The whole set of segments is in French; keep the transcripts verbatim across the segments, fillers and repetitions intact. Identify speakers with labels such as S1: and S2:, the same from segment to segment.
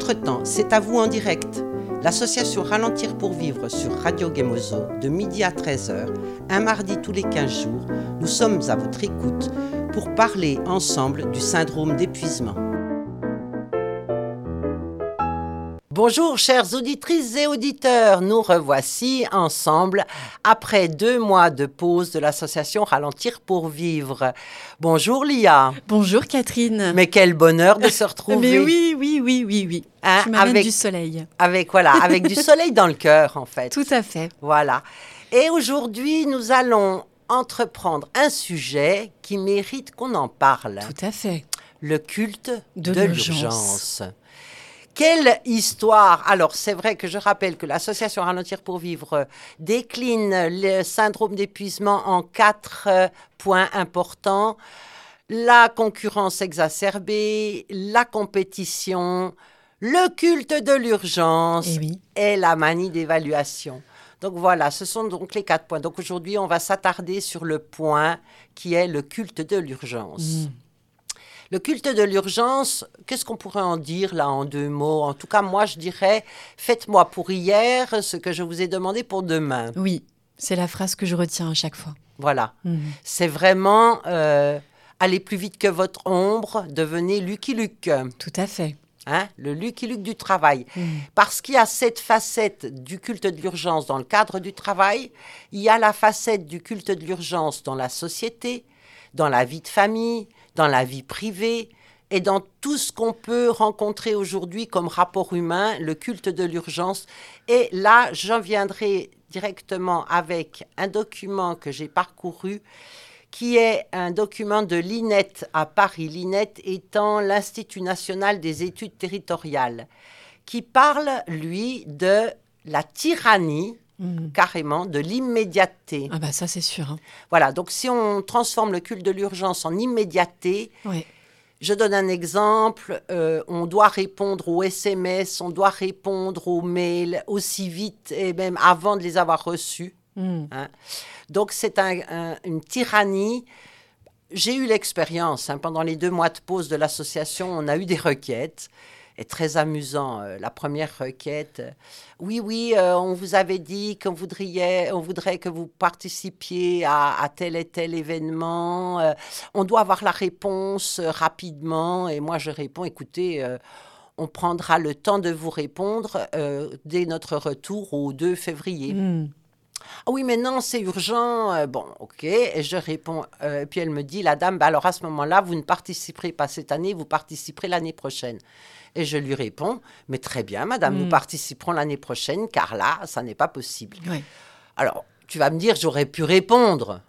S1: Entre-temps, c'est à vous en direct. L'association Ralentir pour vivre sur Radio Gemozo de midi à treize heures, un mardi tous les quinze jours, nous sommes à votre écoute pour parler ensemble du syndrome d'épuisement. Bonjour chères auditrices et auditeurs, nous revoici ensemble après deux mois de pause de l'association Ralentir pour vivre. Bonjour Lia.
S2: Bonjour Catherine.
S1: Mais quel bonheur de se retrouver.
S2: Mais oui, oui, oui, oui, oui.
S1: Hein,
S2: tu m'amènes
S1: avec,
S2: du soleil.
S1: Avec, voilà, avec du soleil dans le cœur en fait.
S2: Tout à fait.
S1: Voilà. Et aujourd'hui, nous allons entreprendre un sujet qui mérite qu'on en parle.
S2: Tout à fait.
S1: Le culte de,
S2: de
S1: l'urgence. l'urgence. Quelle histoire! Alors, c'est vrai que je rappelle que l'association Ralentir pour vivre décline le syndrome d'épuisement en quatre points importants. La concurrence exacerbée, la compétition, le culte de l'urgence
S2: et, oui.
S1: et la manie d'évaluation. Donc voilà, ce sont donc les quatre points. Donc aujourd'hui, on va s'attarder sur le point qui est le culte de l'urgence. Mmh. Le culte de l'urgence, qu'est-ce qu'on pourrait en dire là en deux mots? En tout cas, moi, je dirais, faites-moi pour hier ce que je vous ai demandé pour demain.
S2: Oui, c'est la phrase que je retiens à chaque fois.
S1: Voilà,
S2: mmh.
S1: c'est vraiment euh, aller plus vite que votre ombre, devenez Lucky Luke.
S2: Tout à fait.
S1: Hein, le Lucky Luke du travail.
S2: Mmh.
S1: Parce qu'il y a cette facette du culte de l'urgence dans le cadre du travail, il y a la facette du culte de l'urgence dans la société, dans la vie de famille, dans la vie privée et dans tout ce qu'on peut rencontrer aujourd'hui comme rapport humain, le culte de l'urgence. Et là, j'en viendrai directement avec un document que j'ai parcouru qui est un document de l'I N E T à Paris, l'I N E T étant l'Institut national des études territoriales, qui parle, lui, de la tyrannie, mmh. carrément, de l'immédiateté.
S2: Ah bah ça, c'est sûr. Hein.
S1: Voilà, donc si on transforme le culte de l'urgence en immédiateté,
S2: oui.
S1: je donne un exemple, euh, on doit répondre aux S M S, on doit répondre aux mails aussi vite et même avant de les avoir reçus. Mmh. Hein. Donc, c'est un, un, une tyrannie. J'ai eu l'expérience, hein, pendant les deux mois de pause de l'association, on a eu des requêtes. Et très amusant, euh, la première requête. Euh, oui, oui, euh, on vous avait dit qu'on voudrait, on voudrait que vous participiez à, à tel et tel événement. Euh, on doit avoir la réponse euh, rapidement. Et moi, je réponds, écoutez, euh, on prendra le temps de vous répondre euh, dès notre retour au deux février. Mmh. Ah oui, mais non, c'est urgent. Euh, bon, ok. Et je réponds. Euh, puis elle me dit, la dame, bah alors à ce moment-là, vous ne participerez pas cette année, vous participerez l'année prochaine. Et je lui réponds, mais très bien, madame, mmh. nous participerons l'année prochaine, car là, ça n'est pas possible.
S2: Oui.
S1: Alors, tu vas me dire, j'aurais pu répondre.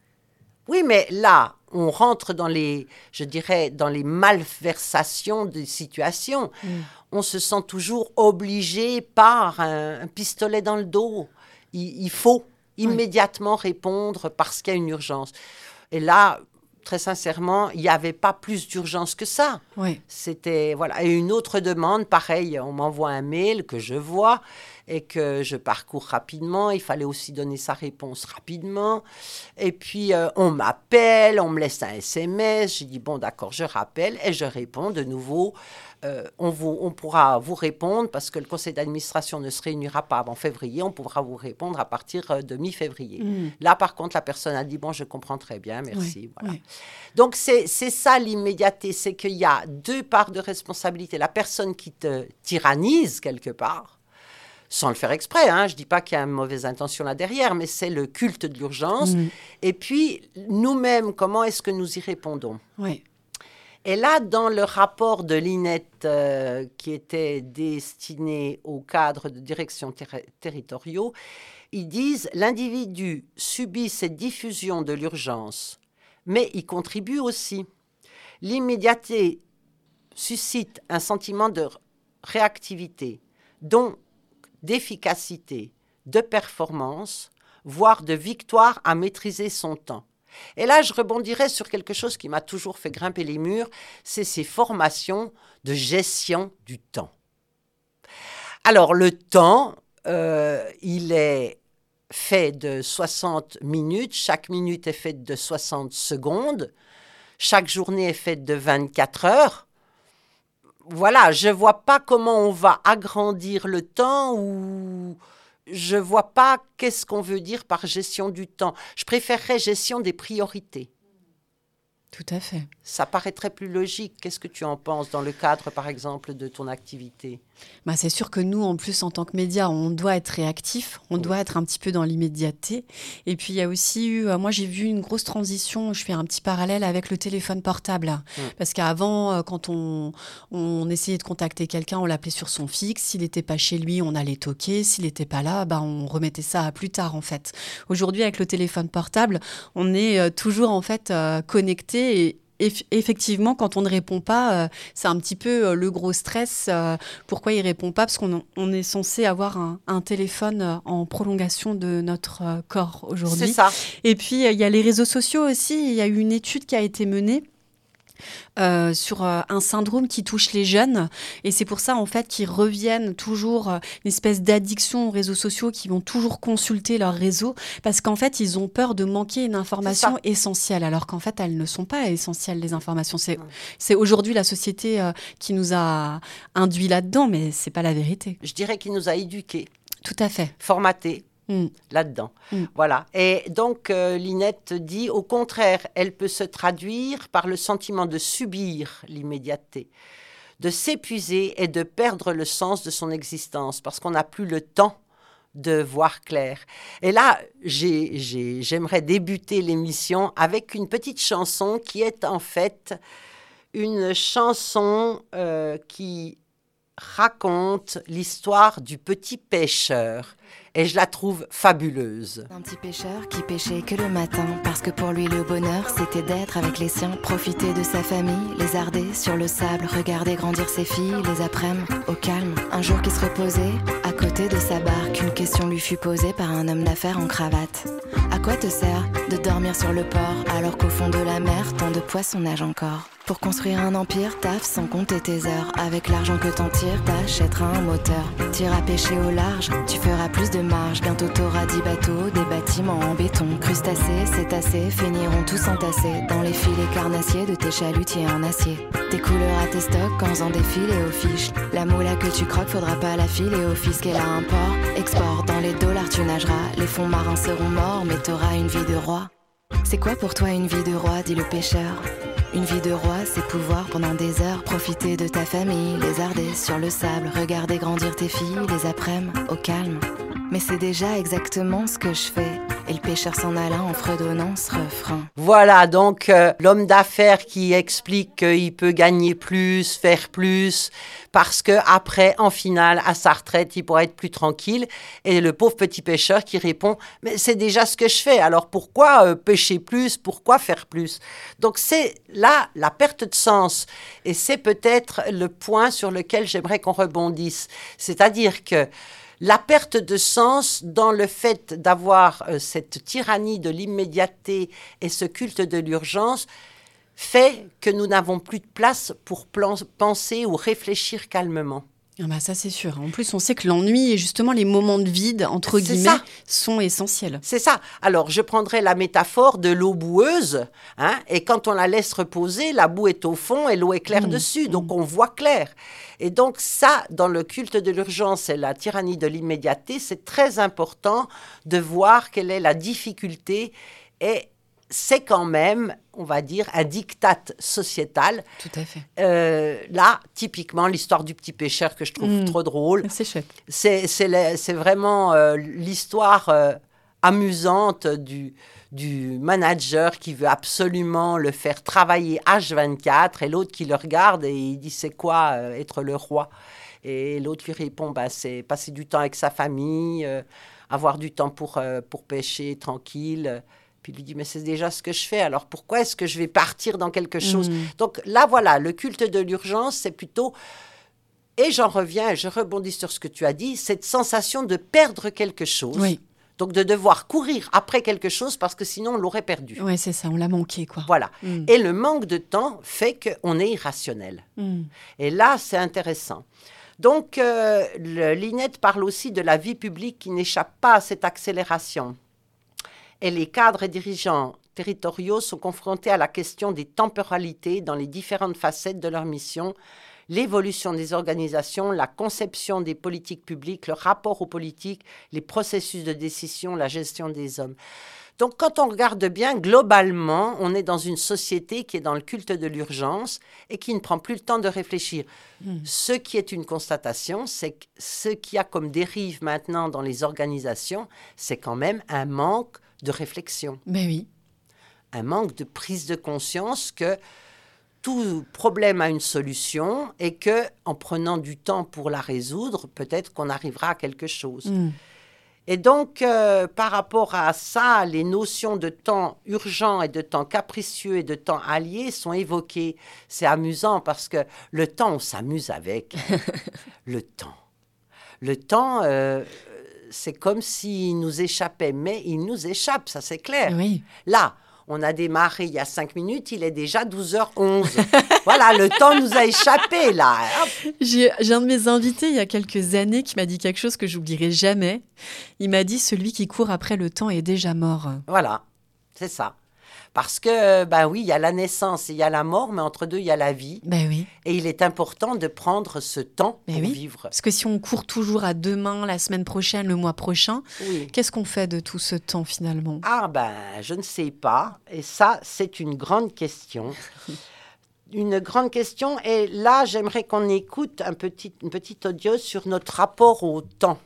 S1: Oui, mais là, on rentre dans les, je dirais, dans les malversations des situations. Mmh. On se sent toujours obligé par un, un pistolet dans le dos. Il faut immédiatement oui. répondre parce qu'il y a une urgence. Et là, très sincèrement, il n'y avait pas plus d'urgence que ça.
S2: Oui.
S1: C'était, voilà. Et une autre demande, pareil, on m'envoie un mail que je vois et que je parcours rapidement. Il fallait aussi donner sa réponse rapidement. Et puis, euh, on m'appelle, on me laisse un S M S. J'ai dit, bon, d'accord, je rappelle et je réponds de nouveau. Euh, on, vous, on pourra vous répondre parce que le conseil d'administration ne se réunira pas avant février. On pourra vous répondre à partir de mi-février. Mmh. Là, par contre, la personne a dit, bon, je comprends très bien, merci.
S2: Oui,
S1: voilà.
S2: oui.
S1: Donc, c'est, c'est ça l'immédiateté, c'est qu'il y a deux parts de responsabilité. La personne qui te tyrannise quelque part, sans le faire exprès, hein, je ne dis pas qu'il y a une mauvaise intention là derrière, mais c'est le culte de l'urgence. Mmh. Et puis, nous-mêmes, comment est-ce que nous y répondons ?
S2: Oui.
S1: Et là, dans le rapport de l'I N E T euh, qui était destiné aux cadres de direction ter- territoriaux, ils disent « L'individu subit cette diffusion de l'urgence, mais il contribue aussi. L'immédiateté suscite un sentiment de réactivité, donc d'efficacité, de performance, voire de victoire à maîtriser son temps. » Et là, je rebondirais sur quelque chose qui m'a toujours fait grimper les murs, c'est ces formations de gestion du temps. Alors, le temps, euh, il est fait de soixante minutes, chaque minute est faite de soixante secondes, chaque journée est faite de vingt-quatre heures. voilà, je ne vois pas comment on va agrandir le temps ou je ne vois pas qu'est-ce qu'on veut dire par gestion du temps. Je préférerais gestion des priorités.
S2: Tout à fait.
S1: Ça paraîtrait plus logique. Qu'est-ce que tu en penses dans le cadre, par exemple, de ton activité ?
S2: Bah, c'est sûr que nous, en plus, en tant que médias, on doit être réactif, on oui. doit être un petit peu dans l'immédiateté. Et puis, il y a aussi eu, euh, moi, j'ai vu une grosse transition, je fais un petit parallèle avec le téléphone portable. Mmh. Parce qu'avant, euh, quand on, on essayait de contacter quelqu'un, on l'appelait sur son fixe. S'il n'était pas chez lui, on allait toquer. S'il n'était pas là, bah, on remettait ça à plus tard, en fait. Aujourd'hui, avec le téléphone portable, on est euh, toujours, en fait, euh, connecté et effectivement, quand on ne répond pas, euh, c'est un petit peu euh, le gros stress. Euh, pourquoi il ne répond pas ? Parce qu'on on est censé avoir un, un téléphone euh, en prolongation de notre euh, corps aujourd'hui.
S1: C'est ça.
S2: Et puis, il euh, y a les réseaux sociaux aussi. Il y a eu une étude qui a été menée Euh, sur euh, un syndrome qui touche les jeunes et c'est pour ça en fait qu'ils reviennent toujours euh, une espèce d'addiction aux réseaux sociaux, qui vont toujours consulter leurs réseaux parce qu'en fait ils ont peur de manquer une information essentielle alors qu'en fait elles ne sont pas essentielles, les informations. C'est, c'est aujourd'hui la société euh, qui nous a induits là-dedans, mais c'est pas la vérité.
S1: Je dirais qu'il nous a éduqués.
S2: Tout à fait.
S1: Formatés. Mmh. Là-dedans. Mmh. Voilà. Et donc, euh, Linette dit, au contraire, elle peut se traduire par le sentiment de subir l'immédiateté, de s'épuiser et de perdre le sens de son existence parce qu'on n'a plus le temps de voir clair. Et là, j'ai, j'ai, j'aimerais débuter l'émission avec une petite chanson qui est en fait une chanson euh, qui raconte l'histoire du petit pêcheur. Et je la trouve fabuleuse.
S3: Un petit pêcheur qui pêchait que le matin, parce que pour lui le bonheur c'était d'être avec les siens, profiter de sa famille, lézarder sur le sable, regarder grandir ses filles, les après-midi au calme. Un jour qui se reposait à côté de sa barque, une question lui fut posée par un homme d'affaires en cravate. À quoi te sert de dormir sur le port alors qu'au fond de la mer tant de poissons nagent encore? Pour construire un empire, taffe sans compter tes heures. Avec l'argent que t'en tires, t'achèteras un moteur. T'iras pêcher au large, tu feras plus de marge. Bientôt t'auras dix bateaux, des bâtiments en béton. Crustacés, cétacés, finiront tous entassés dans les filets carnassiers de tes chalutiers en acier. Tes couleurs à tes stocks en faisant des filets aux fiches. La moula que tu croques, faudra pas la filer au fisc. Et là un port, export, dans les dollars tu nageras. Les fonds marins seront morts, mais t'auras une vie de roi. C'est quoi pour toi une vie de roi, dit le pêcheur? Une vie de roi, c'est pouvoir pendant des heures profiter de ta famille, lézarder sur le sable, regarder grandir tes filles, les après-midi au calme. Mais c'est déjà exactement ce que je fais. Et le pêcheur s'en alla en fredonnant ce refrain.
S1: Voilà, donc euh, l'homme d'affaires qui explique qu'il peut gagner plus, faire plus, parce qu'après, en finale, à sa retraite, il pourra être plus tranquille. Et le pauvre petit pêcheur qui répond « Mais c'est déjà ce que je fais, alors pourquoi euh, pêcher plus, pourquoi faire plus ?» Donc c'est là la perte de sens. Et c'est peut-être le point sur lequel j'aimerais qu'on rebondisse. C'est-à-dire que la perte de sens dans le fait d'avoir euh, cette tyrannie de l'immédiateté et ce culte de l'urgence fait que nous n'avons plus de place pour plan- penser ou réfléchir calmement.
S2: Ah bah ça c'est sûr. En plus, on sait que l'ennui et justement les moments de vide, entre
S1: c'est
S2: guillemets,
S1: ça.
S2: sont essentiels.
S1: C'est ça. Alors, je prendrais la métaphore de l'eau boueuse, hein, et quand on la laisse reposer, la boue est au fond et l'eau est claire mmh. dessus, donc mmh. on voit clair. Et donc ça, dans le culte de l'urgence et la tyrannie de l'immédiateté, c'est très important de voir quelle est la difficulté et c'est quand même, on va dire, un diktat sociétal.
S2: Tout à fait.
S1: Euh, là, typiquement, l'histoire du petit pêcheur que je trouve mmh. trop drôle.
S2: C'est chouette.
S1: C'est, c'est, le, c'est vraiment euh, l'histoire euh, amusante du, du manager qui veut absolument le faire travailler H vingt-quatre et l'autre qui le regarde et il dit « C'est quoi euh, être le roi ?» Et l'autre lui répond bah, « C'est passer du temps avec sa famille, euh, avoir du temps pour, euh, pour pêcher tranquille. » Puis il lui dit, mais c'est déjà ce que je fais, alors pourquoi est-ce que je vais partir dans quelque chose mmh. Donc là, voilà, le culte de l'urgence, c'est plutôt, et j'en reviens, je rebondis sur ce que tu as dit, cette sensation de perdre quelque chose.
S2: Oui.
S1: Donc de devoir courir après quelque chose parce que sinon on l'aurait perdu.
S2: Oui, c'est ça, on l'a manqué, quoi.
S1: Voilà.
S2: Mmh.
S1: Et le manque de temps fait qu'on est irrationnel. Mmh. Et là, c'est intéressant. Donc, euh, le, Linette parle aussi de la vie publique qui n'échappe pas à cette accélération. Et les cadres et dirigeants territoriaux sont confrontés à la question des temporalités dans les différentes facettes de leur mission. l'évolution des organisations, la conception des politiques publiques, le rapport aux politiques, les processus de décision, la gestion des hommes. Donc, quand on regarde bien, globalement, on est dans une société qui est dans le culte de l'urgence et qui ne prend plus le temps de réfléchir. Mmh. Ce qui est une constatation, c'est que ce qu'il y a comme dérive maintenant dans les organisations, c'est quand même un manque de réflexion.
S2: Mais oui.
S1: Un manque de prise de conscience que tout problème a une solution et qu'en prenant du temps pour la résoudre, peut-être qu'on arrivera à quelque chose. Mmh. Et donc, euh, par rapport à ça, les notions de temps urgent et de temps capricieux et de temps allié sont évoquées. C'est amusant parce que le temps, on s'amuse avec. Le temps. Le temps, euh, c'est comme s'il nous échappait, mais il nous échappe, ça c'est clair.
S2: Oui.
S1: Là, on a démarré il y a cinq minutes, il est déjà douze heures onze. Voilà, le temps nous a échappé, là.
S2: J'ai, j'ai un de mes invités, il y a quelques années, qui m'a dit quelque chose que j'oublierai jamais. Il m'a dit « Celui qui court après le temps est déjà mort ».
S1: Voilà, c'est ça. Parce que, ben oui, il y a la naissance et il y a la mort, mais entre deux, il y a la vie.
S2: Ben oui.
S1: Et il est important de prendre ce temps
S2: ben
S1: pour
S2: oui.
S1: vivre.
S2: Parce que si on court toujours à demain, la semaine prochaine, le mois prochain, oui. qu'est-ce qu'on fait de tout ce temps finalement ?
S1: Ah ben, je ne sais pas. Et ça, c'est une grande question. Une grande question. Et là, j'aimerais qu'on écoute un petit, une petite audio sur notre rapport au temps.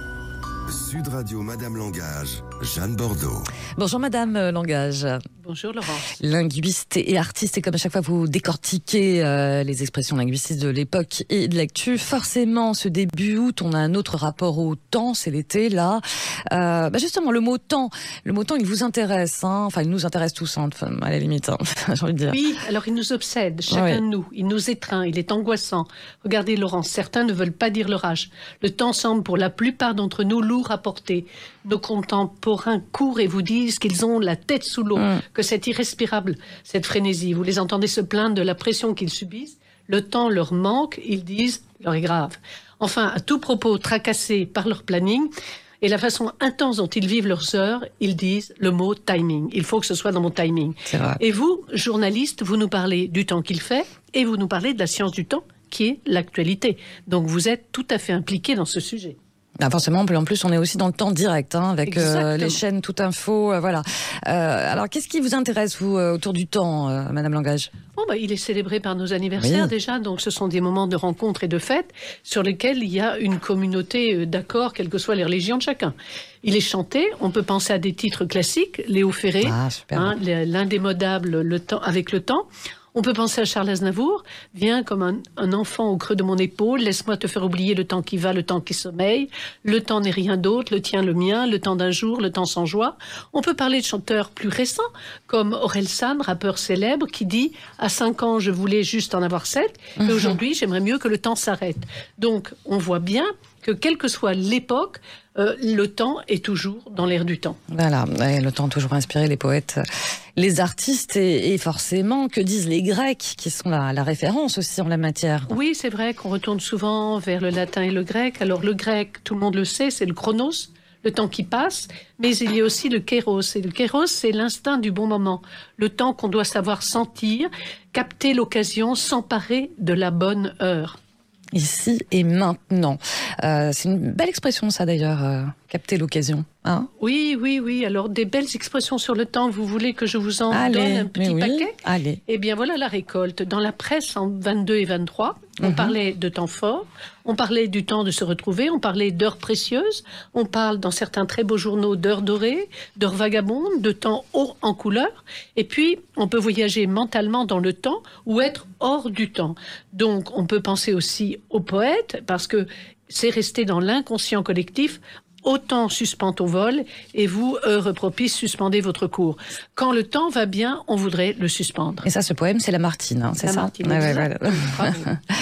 S4: Sud Radio Madame Langage, Jeanne Bordeaux.
S5: Bonjour Madame Langage.
S6: Bonjour Laurence.
S5: Linguiste et artiste, et comme à chaque fois vous décortiquez euh, les expressions linguistiques de l'époque et de l'actu, forcément ce début août, on a un autre rapport au temps, c'est l'été là. Euh, bah justement, le mot temps, le mot temps il vous intéresse, hein, enfin il nous intéresse tous, hein, à la limite, hein, j'ai envie de dire.
S6: Oui, alors il nous obsède, chacun ouais. de nous, il nous étreint, il est angoissant. Regardez Laurence, certains ne veulent pas dire leur âge. Le temps semble pour la plupart d'entre nous lourd à porter. Nos contemporains courent et vous disent qu'ils ont la tête sous l'eau, mmh. que c'est irrespirable, cette frénésie. Vous les entendez se plaindre de la pression qu'ils subissent. Le temps leur manque, ils disent, leur est grave. Enfin, à tout propos, tracassés par leur planning et la façon intense dont ils vivent leurs heures, ils disent le mot timing. Il faut que ce soit dans mon timing.
S5: C'est vrai.
S6: Et vous, journaliste, vous nous parlez du temps qu'il fait et vous nous parlez de la science du temps, qui est l'actualité. Donc vous êtes tout à fait impliqué dans ce sujet.
S5: Ah forcément, en plus, on est aussi dans le temps direct, hein, avec euh, les chaînes Tout Info, euh, voilà. Euh, alors, qu'est-ce qui vous intéresse, vous, euh, autour du temps, euh, Madame Langage ?
S6: Oh, bah, il est célébré par nos anniversaires, oui. déjà, donc ce sont des moments de rencontre et de fête sur lesquels il y a une communauté d'accord, quelles que soient les religions de chacun. Il est chanté, on peut penser à des titres classiques, Léo Ferré,
S5: ah, hein,
S6: l'indémodable le temps, avec le temps. On peut penser à Charles Aznavour, viens comme un, un enfant au creux de mon épaule, laisse-moi te faire oublier le temps qui va, le temps qui sommeille, le temps n'est rien d'autre, le tien, le mien, le temps d'un jour, le temps sans joie. On peut parler de chanteurs plus récents, comme Orelsan, rappeur célèbre, qui dit « À cinq ans, je voulais juste en avoir sept, et aujourd'hui, j'aimerais mieux que le temps s'arrête. » Donc, on voit bien que quelle que soit l'époque, euh, le temps est toujours dans l'air du temps.
S5: Voilà, ouais, le temps a toujours inspiré les poètes, les artistes et, et forcément, que disent les Grecs, qui sont la, la référence aussi en la matière.
S6: Oui, c'est vrai qu'on retourne souvent vers le latin et le grec. Alors le grec, tout le monde le sait, c'est le chronos, le temps qui passe, mais il y a aussi le kéros. Et le kéros, c'est l'instinct du bon moment, le temps qu'on doit savoir sentir, capter l'occasion, s'emparer de la bonne heure.
S5: Ici et maintenant. Euh, c'est une belle expression, ça, d'ailleurs, euh, capter l'occasion. Hein ?
S6: Oui, oui, oui. Alors, des belles expressions sur le temps. Vous voulez que je vous en
S5: Allez,
S6: donne un petit
S5: oui,
S6: paquet ?
S5: Allez.
S6: Eh bien, voilà la récolte. Dans la presse, en vingt-deux et vingt-trois, on mm-hmm. parlait de temps fort, on parlait du temps de se retrouver, on parlait d'heures précieuses, on parle dans certains très beaux journaux d'heures dorées, d'heures vagabondes, de temps haut en couleur. Et puis, on peut voyager mentalement dans le temps ou être hors du temps. Donc, on peut penser aussi aux poètes, parce que c'est resté dans l'inconscient collectif. Autant suspend au vol, et vous, heure propice, suspendez votre cours. Quand le temps va bien, on voudrait le suspendre.
S5: Et ça, ce poème, c'est Lamartine, hein, c'est
S6: Lamartine,
S5: ça ? Ouais, ouais, voilà.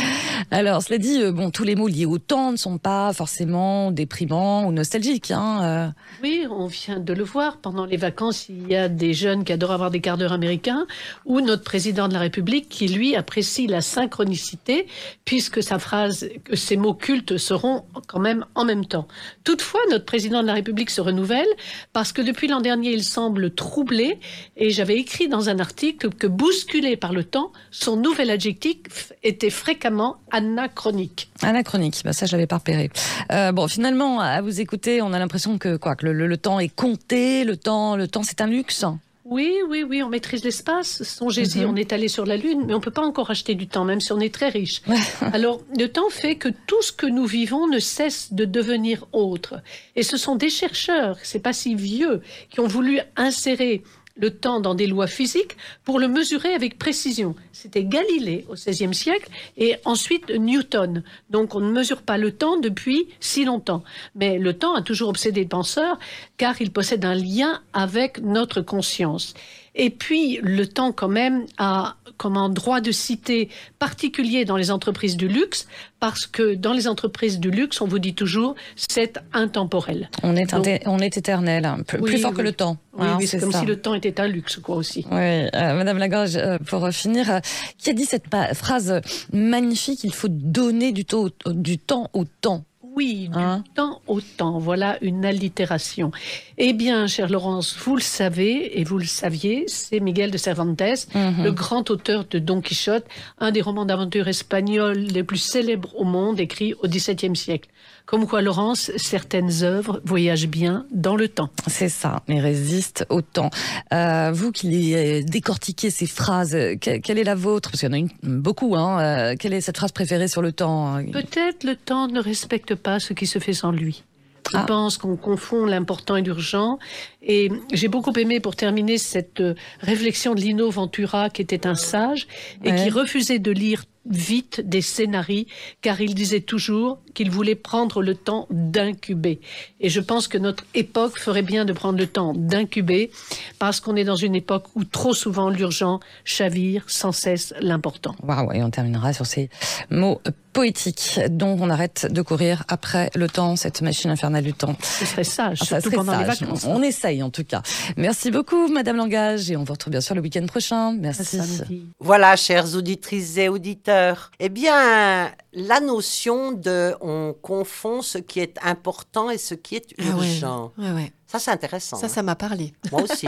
S5: Alors, cela dit, euh, bon, tous les mots liés au temps ne sont pas forcément déprimants ou nostalgiques. Hein, euh.
S6: Oui, on vient de le voir. Pendant les vacances, il y a des jeunes qui adorent avoir des quarts d'heure américains, ou notre président de la République qui, lui, apprécie la synchronicité, puisque sa phrase, que ces mots cultes seront quand même en même temps. Toutefois, notre président de la République se renouvelle, parce que depuis l'an dernier, il semble troublé, et j'avais écrit dans un article que bousculé par le temps, son nouvel adjectif était fréquemment anachronique.
S5: Anachronique, bah ça je l'avais pas repéré. Euh, bon, finalement, à vous écouter, on a l'impression que quoi, que le, le, le temps est compté, le temps, le temps c'est un luxe.
S6: Oui, oui, oui, on maîtrise l'espace. Songez-y, mm-hmm. on est allé sur la Lune, mais on ne peut pas encore acheter du temps, même si on est très riche. Alors, le temps fait que tout ce que nous vivons ne cesse de devenir autre. Et ce sont des chercheurs, c'est pas si vieux, qui ont voulu insérer le temps dans des lois physiques pour le mesurer avec précision. C'était Galilée au seizième siècle et ensuite Newton. Donc on ne mesure pas le temps depuis si longtemps. Mais le temps a toujours obsédé le penseur car il possède un lien avec notre conscience. Et puis, le temps, quand même, a comme un droit de cité particulier dans les entreprises du luxe, parce que dans les entreprises du luxe, on vous dit toujours, c'est intemporel.
S5: On est, Donc, on est éternel, hein, plus,
S6: oui,
S5: plus fort
S6: oui.
S5: que le temps.
S6: Oui,
S5: hein,
S6: oui c'est, c'est comme
S5: ça.
S6: si le temps était un luxe, quoi, aussi.
S5: Oui, euh, Madame Lagrange, euh, pour finir, euh, qui a dit cette pa- phrase magnifique, il faut donner du, taux, du temps au temps?
S6: Oui, du
S5: hein?
S6: temps au temps. Voilà une allitération. Eh bien, chère Laurence, vous le savez et vous le saviez, c'est Miguel de Cervantes, mm-hmm. le grand auteur de Don Quichotte, un des romans d'aventure espagnols les plus célèbres au monde, écrit au dix-septième siècle. Comme quoi, Laurence, certaines œuvres voyagent bien dans le temps.
S5: C'est ça, mais résistent au temps. Euh, vous qui les décortiquez ces phrases, que, quelle est la vôtre? Parce qu'il y en a une, beaucoup. Hein. Euh, quelle est cette phrase préférée sur le temps?
S6: Peut-être le temps ne respecte pas ce qui se fait sans lui. Je
S5: ah.
S6: pense qu'on confond l'important et l'urgent. Et j'ai beaucoup aimé, pour terminer, cette réflexion de Lino Ventura, qui était un sage et ouais. qui refusait de lire vite des scénarios, car il disait toujours qu'il voulait prendre le temps d'incuber. Et je pense que notre époque ferait bien de prendre le temps d'incuber, parce qu'on est dans une époque où trop souvent l'urgent chavire sans cesse l'important.
S5: Waouh, et on terminera sur ces mots poétiques. Donc on arrête de courir après le temps, cette machine infernale du temps.
S6: Ce serait sage,
S5: ah,
S6: surtout
S5: serait
S6: pendant
S5: sage.
S6: les vacances.
S5: On, on essaye en tout cas. Merci beaucoup, Madame Langage, et on vous retrouve bien sûr le week-end prochain. Merci.
S1: Voilà, chères auditrices et auditeurs. Eh bien, la notion de on confond ce qui est important et ce qui est urgent.
S2: Ah ouais, ouais, ouais.
S1: Ça, c'est intéressant.
S2: Ça,
S1: hein.
S2: ça m'a parlé.
S1: Moi aussi.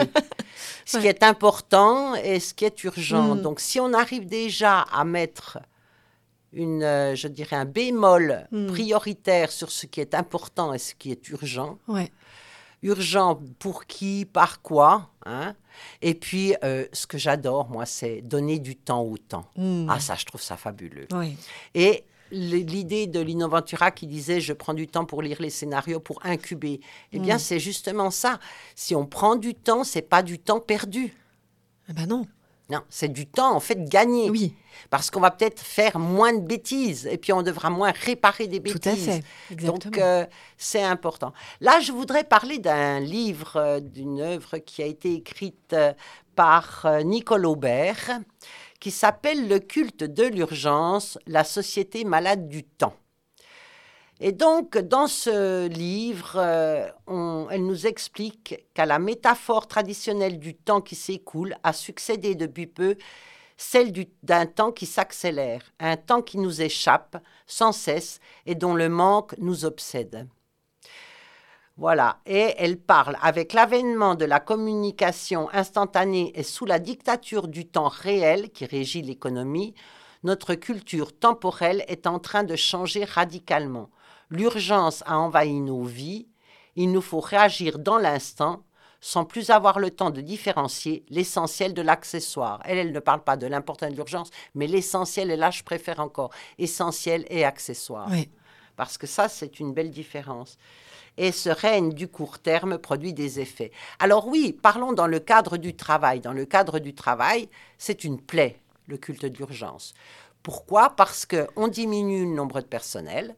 S1: Ce
S2: ouais.
S1: qui est important et ce qui est urgent.
S2: Mm.
S1: Donc, si on arrive déjà à mettre une, euh, je dirais, un bémol mm. prioritaire sur ce qui est important et ce qui est urgent.
S2: Ouais.
S1: Urgent pour qui, par quoi, hein? Et puis, euh, ce que j'adore, moi, c'est donner du temps au temps. Mmh. Ah, ça, je trouve ça fabuleux.
S2: Oui.
S1: Et l'idée de Lino Ventura qui disait « je prends du temps pour lire les scénarios, pour incuber », eh bien, mmh. c'est justement ça. Si on prend du temps, c'est pas du temps perdu.
S2: Eh ben non.
S1: Non, c'est du temps, en fait, gagné.
S2: Oui.
S1: Parce qu'on va peut-être faire moins de bêtises et puis on devra moins réparer des bêtises.
S2: Tout à fait, exactement.
S1: Donc, euh, c'est important. Là, je voudrais parler d'un livre, euh, d'une œuvre qui a été écrite euh, par euh, Nicole Aubert, qui s'appelle « Le culte de l'urgence, la société malade du temps ». Et donc, dans ce livre, euh, on, elle nous explique qu'à la métaphore traditionnelle du temps qui s'écoule a succédé depuis peu celle du, d'un temps qui s'accélère, un temps qui nous échappe sans cesse et dont le manque nous obsède. Voilà, et elle parle avec l'avènement de la communication instantanée et sous la dictature du temps réel qui régit l'économie, notre culture temporelle est en train de changer radicalement. L'urgence a envahi nos vies, il nous faut réagir dans l'instant, sans plus avoir le temps de différencier l'essentiel de l'accessoire. Elle, elle ne parle pas de l'important de l'urgence, mais l'essentiel, et là, je préfère encore, essentiel et accessoire.
S2: Oui.
S1: Parce que ça, c'est une belle différence. Et ce règne du court terme produit des effets. Alors oui, parlons dans le cadre du travail. Dans le cadre du travail, c'est une plaie, le culte de l'urgence. Pourquoi ? Parce qu'on diminue le nombre de personnel.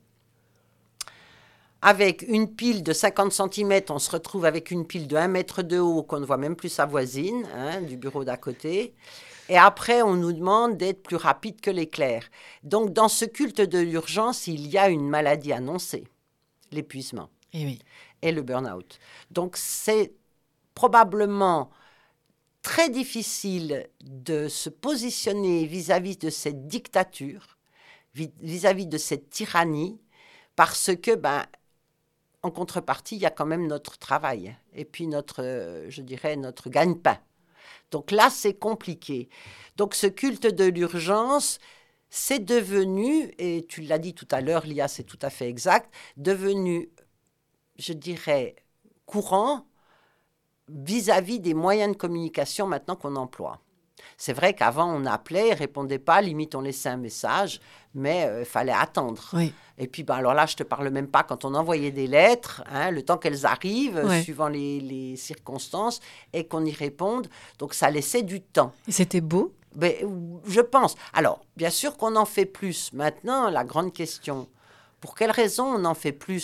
S1: Avec une pile de cinquante centimètres, on se retrouve avec une pile de un mètre de haut qu'on ne voit même plus sa voisine, hein, du bureau d'à côté. Et après, on nous demande d'être plus rapide que l'éclair. Donc, dans ce culte de l'urgence, il y a une maladie annoncée, l'épuisement
S2: et, oui.
S1: et le burn-out. Donc, c'est probablement très difficile de se positionner vis-à-vis de cette dictature, vis-à-vis de cette tyrannie, parce que, ben, en contrepartie, il y a quand même notre travail et puis notre, euh, je dirais, notre gagne-pain. Donc là, c'est compliqué. Donc ce culte de l'urgence, c'est devenu, et tu l'as dit tout à l'heure, Lia, c'est tout à fait exact, devenu, je dirais, courant vis-à-vis des moyens de communication maintenant qu'on emploie. C'est vrai qu'avant, on appelait, ne répondait pas, limite on laissait un message, mais il euh, fallait attendre.
S2: Oui.
S1: Et puis, ben, alors là, je ne te parle même pas quand on envoyait des lettres, hein, le temps qu'elles arrivent,
S2: ouais.
S1: suivant les, les circonstances, et qu'on y réponde. Donc, ça laissait du temps.
S2: Et c'était beau ?
S1: Ben, je pense. Alors, bien sûr qu'on en fait plus. Maintenant, la grande question, pour quelle raison on en fait plus ?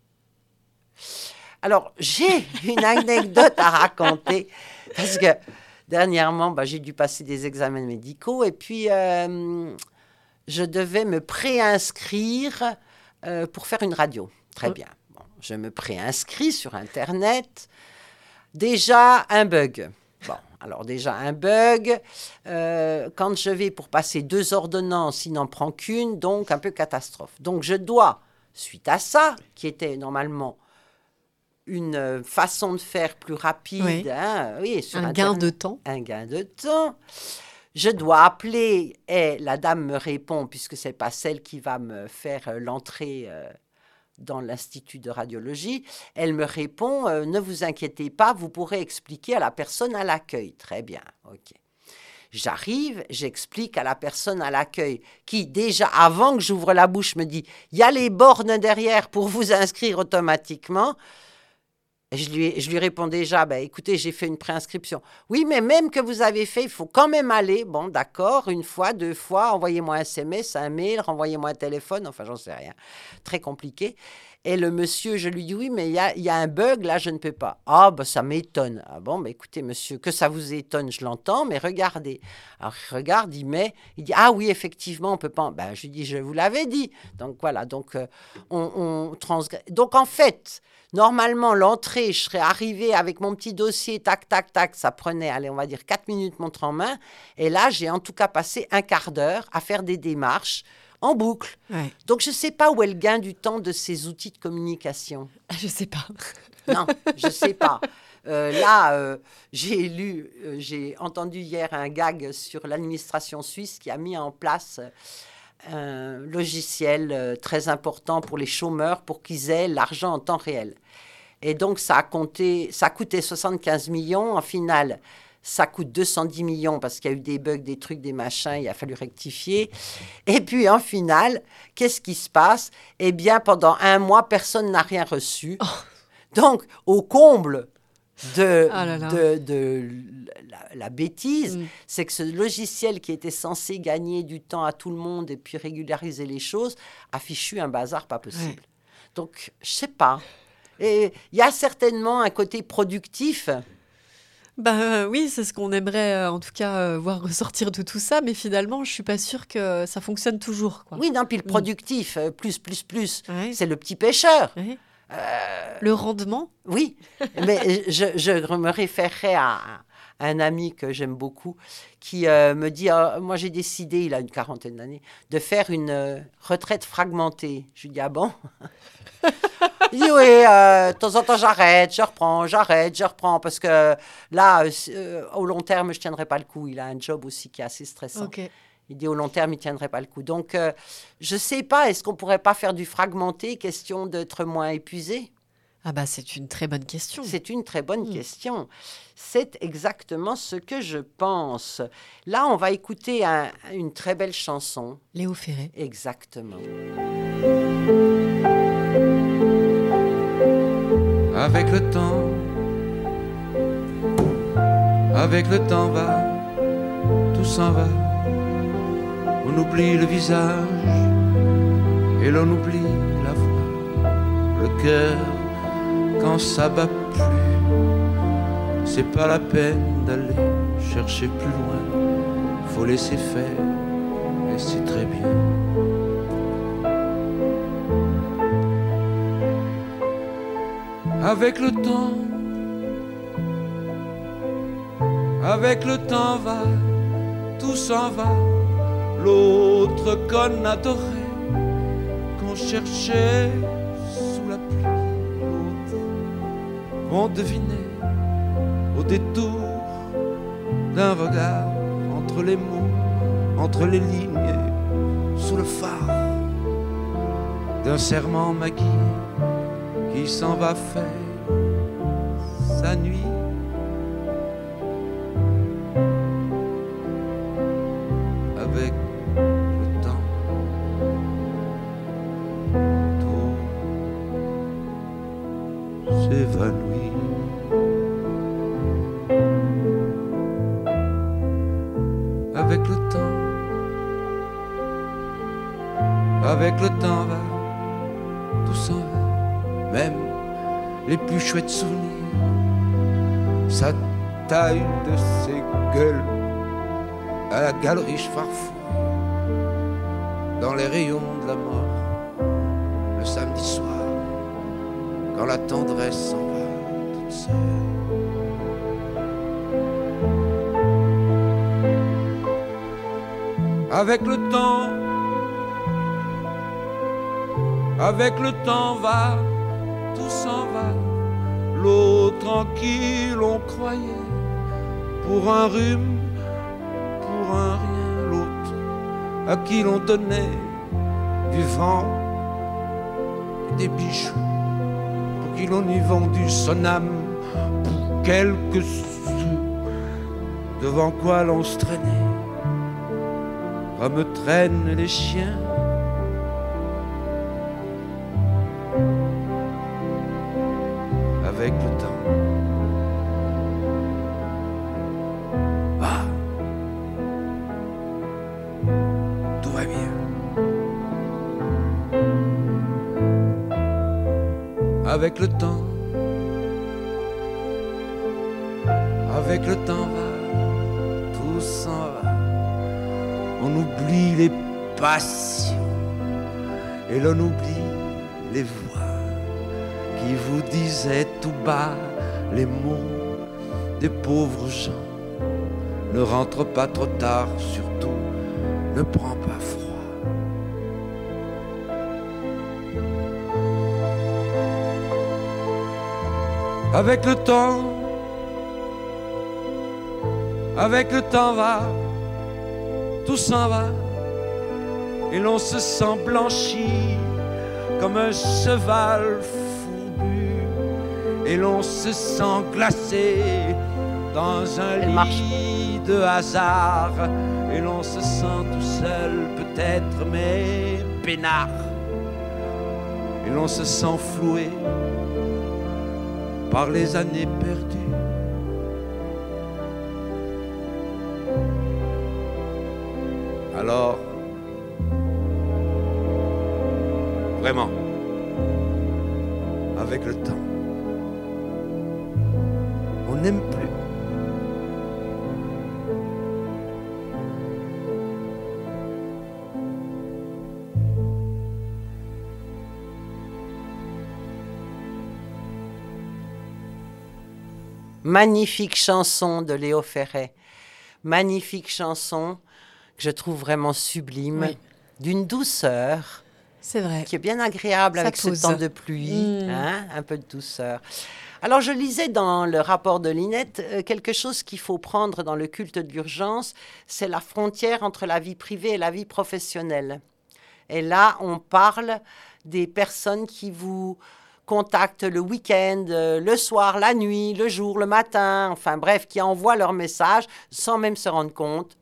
S1: Alors, j'ai une anecdote à raconter, parce que dernièrement, ben, j'ai dû passer des examens médicaux, et puis... Euh, je devais me préinscrire euh, pour faire une radio. Très bien. Bon, je me préinscris sur Internet. Déjà, un bug. Bon, alors déjà, un bug. Euh, quand je vais pour passer deux ordonnances, il n'en prend qu'une, donc un peu catastrophe. Donc, je dois, suite à ça, qui était normalement une façon de faire plus rapide,
S2: oui.
S1: Hein, oui, sur
S2: un
S1: Internet,
S2: gain de temps.
S1: Un gain de temps. Je dois appeler et la dame me répond, puisque ce n'est pas celle qui va me faire l'entrée euh, dans l'Institut de radiologie. Elle me répond, euh, ne vous inquiétez pas, vous pourrez expliquer à la personne à l'accueil. Très bien, ok. J'arrive, j'explique à la personne à l'accueil qui, déjà avant que j'ouvre la bouche, me dit, il y a les bornes derrière pour vous inscrire automatiquement. Je lui, je lui réponds déjà, ben, écoutez, j'ai fait une préinscription. Oui, mais même que vous avez fait, il faut quand même aller. Bon, d'accord, une fois, deux fois, envoyez-moi un S M S, un mail, renvoyez-moi un téléphone, enfin, j'en sais rien. Très compliqué. Et le monsieur, je lui dis, oui, mais il y a, y a un bug, là, je ne peux pas. Ah, ben, ça m'étonne. Ah bon, ben, écoutez, monsieur, que ça vous étonne, je l'entends, mais regardez. Alors, il regarde, il met, il dit, ah oui, effectivement, on ne peut pas. Ben, je lui dis, je vous l'avais dit. Donc, voilà, donc, euh, on, on transgresse. Donc, en fait... Normalement, l'entrée, je serais arrivée avec mon petit dossier, tac, tac, tac, ça prenait, allez, on va dire quatre minutes montre en main. Et là, j'ai en tout cas passé un quart d'heure à faire des démarches en boucle.
S2: Ouais.
S1: Donc, je ne sais pas où est le gain du temps de ces outils de communication.
S2: Je ne sais pas.
S1: Non, je ne sais pas. Euh, là, euh, j'ai lu, euh, j'ai entendu hier un gag sur l'administration suisse qui a mis en place... un logiciel euh, très important pour les chômeurs pour qu'ils aient l'argent en temps réel. Et donc, ça a compté, ça a coûté soixante-quinze millions. En finale, ça coûte deux cent dix millions parce qu'il y a eu des bugs, des trucs, des machins. Il a fallu rectifier. Et puis, en finale, qu'est-ce qui se passe ? Eh bien, pendant un mois, personne n'a rien reçu. Oh. Donc, au comble de,
S2: oh là là.
S1: de, de la, la bêtise,
S2: mm.
S1: c'est que ce logiciel qui était censé gagner du temps à tout le monde et puis régulariser les choses, a fichu un bazar pas possible. Ouais. Donc, je sais pas. Et il y a certainement un côté productif.
S2: Ben euh, oui, c'est ce qu'on aimerait euh, en tout cas euh, voir ressortir de tout ça, mais finalement, je suis pas sûre que ça fonctionne toujours, quoi.
S1: Oui, non, puis le productif, mm. plus, plus, plus,
S2: ouais.
S1: c'est le petit pêcheur.
S2: Ouais.
S1: Euh,
S2: le rendement ?
S1: Oui, mais je, je me référerai à, à un ami que j'aime beaucoup qui euh, me dit, euh, moi j'ai décidé, il a une quarantaine d'années, de faire une euh, retraite fragmentée. Je lui dis, ah bon ? Il dit, oui, euh, de temps en temps j'arrête, je reprends, j'arrête, je reprends, parce que là, euh, au long terme, je ne tiendrai pas le coup. Il a un job aussi qui est assez stressant.
S2: Okay.
S1: Il dit au long terme, il ne tiendrait pas le coup. Donc, euh, je ne sais pas, est-ce qu'on ne pourrait pas faire du fragmenté, question d'être moins épuisé ?
S2: Ah bah, c'est une très bonne question.
S1: C'est une très bonne mmh. question. C'est exactement ce que je pense. Là, on va écouter un, une très belle chanson.
S2: Léo Ferré.
S1: Exactement.
S7: Avec le temps, avec le temps va, tout s'en va. On oublie le visage et l'on oublie la voix, le cœur quand ça bat plus. C'est pas la peine d'aller chercher plus loin. faut laisser faire, et c'est très bien. Avec le temps, avec le temps va, tout s'en va. L'autre qu'on adorait, qu'on cherchait sous la pluie, l'autre qu'on devinait au détour d'un regard, entre les mots, entre les lignes, sous le phare d'un serment maquillé qui s'en va faire sa nuit. Avec le temps, tout s'évanouit. Avec le temps, avec le temps va, tout s'en va, même les plus chouettes souvenirs, sa taille de ses gueules à la galerie Farfou, dans les rayons de la mort, le samedi soir, quand la tendresse s'en va toute seule. Avec le temps, avec le temps va, tout s'en va. L'eau tranquille, on croyait, pour un rhume, pour un rien, l'autre à qui l'on donnait du vent et des bijoux, pour qui l'on y vendu son âme pour quelques sous, devant quoi l'on se traînait, comme traînent les chiens. Avec le temps, ah, tout va bien. Avec le temps, avec le temps va, tout s'en va. On oublie les passions et l'on oublie les voix qui vous disaient tout bas les mots des pauvres gens. Ne rentre pas trop tard, surtout, ne prends pas froid. Avec le temps, avec le temps va, tout s'en va, et l'on se sent blanchi comme un cheval fourbu, et l'on se sent glacé dans un
S1: Elle
S7: lit
S1: marche.
S7: de hasard, et l'on se sent tout seul peut-être, mais peinard, et l'on se sent floué par les années perdues. Alors, vraiment, avec le temps, on n'aime plus.
S1: Magnifique chanson de Léo Ferré. Magnifique chanson que je trouve vraiment sublime,
S2: Oui.
S1: d'une douceur
S2: C'est vrai.
S1: qui est bien agréable
S2: Ça
S1: avec
S2: pose.
S1: ce temps de pluie,
S2: Mm.
S1: hein, un peu de douceur. Alors je lisais dans le rapport de Linette euh, quelque chose qu'il faut prendre dans le culte de l'urgence, c'est la frontière entre la vie privée et la vie professionnelle. Et là, on parle des personnes qui vous contactent le week-end, euh, le soir, la nuit, le jour, le matin, enfin bref, qui envoient leurs messages sans même se rendre compte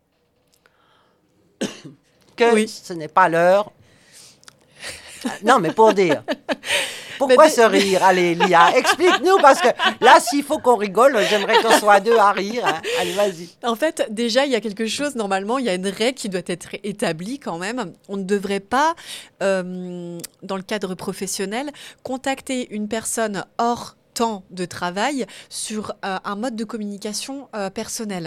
S1: que
S2: Oui.
S1: ce n'est pas l'heure. Euh, Non, mais pour dire. Pourquoi
S2: Mais
S1: se rire? Allez, Lia, explique-nous, parce que là, s'il faut qu'on rigole, j'aimerais qu'on soit deux à rire. hein. Allez, vas-y.
S2: En fait, déjà, il y a quelque chose, normalement, il y a une règle qui doit être établie quand même. On ne devrait pas, euh, dans le cadre professionnel, contacter une personne hors temps de travail sur euh, un mode de communication euh, personnel.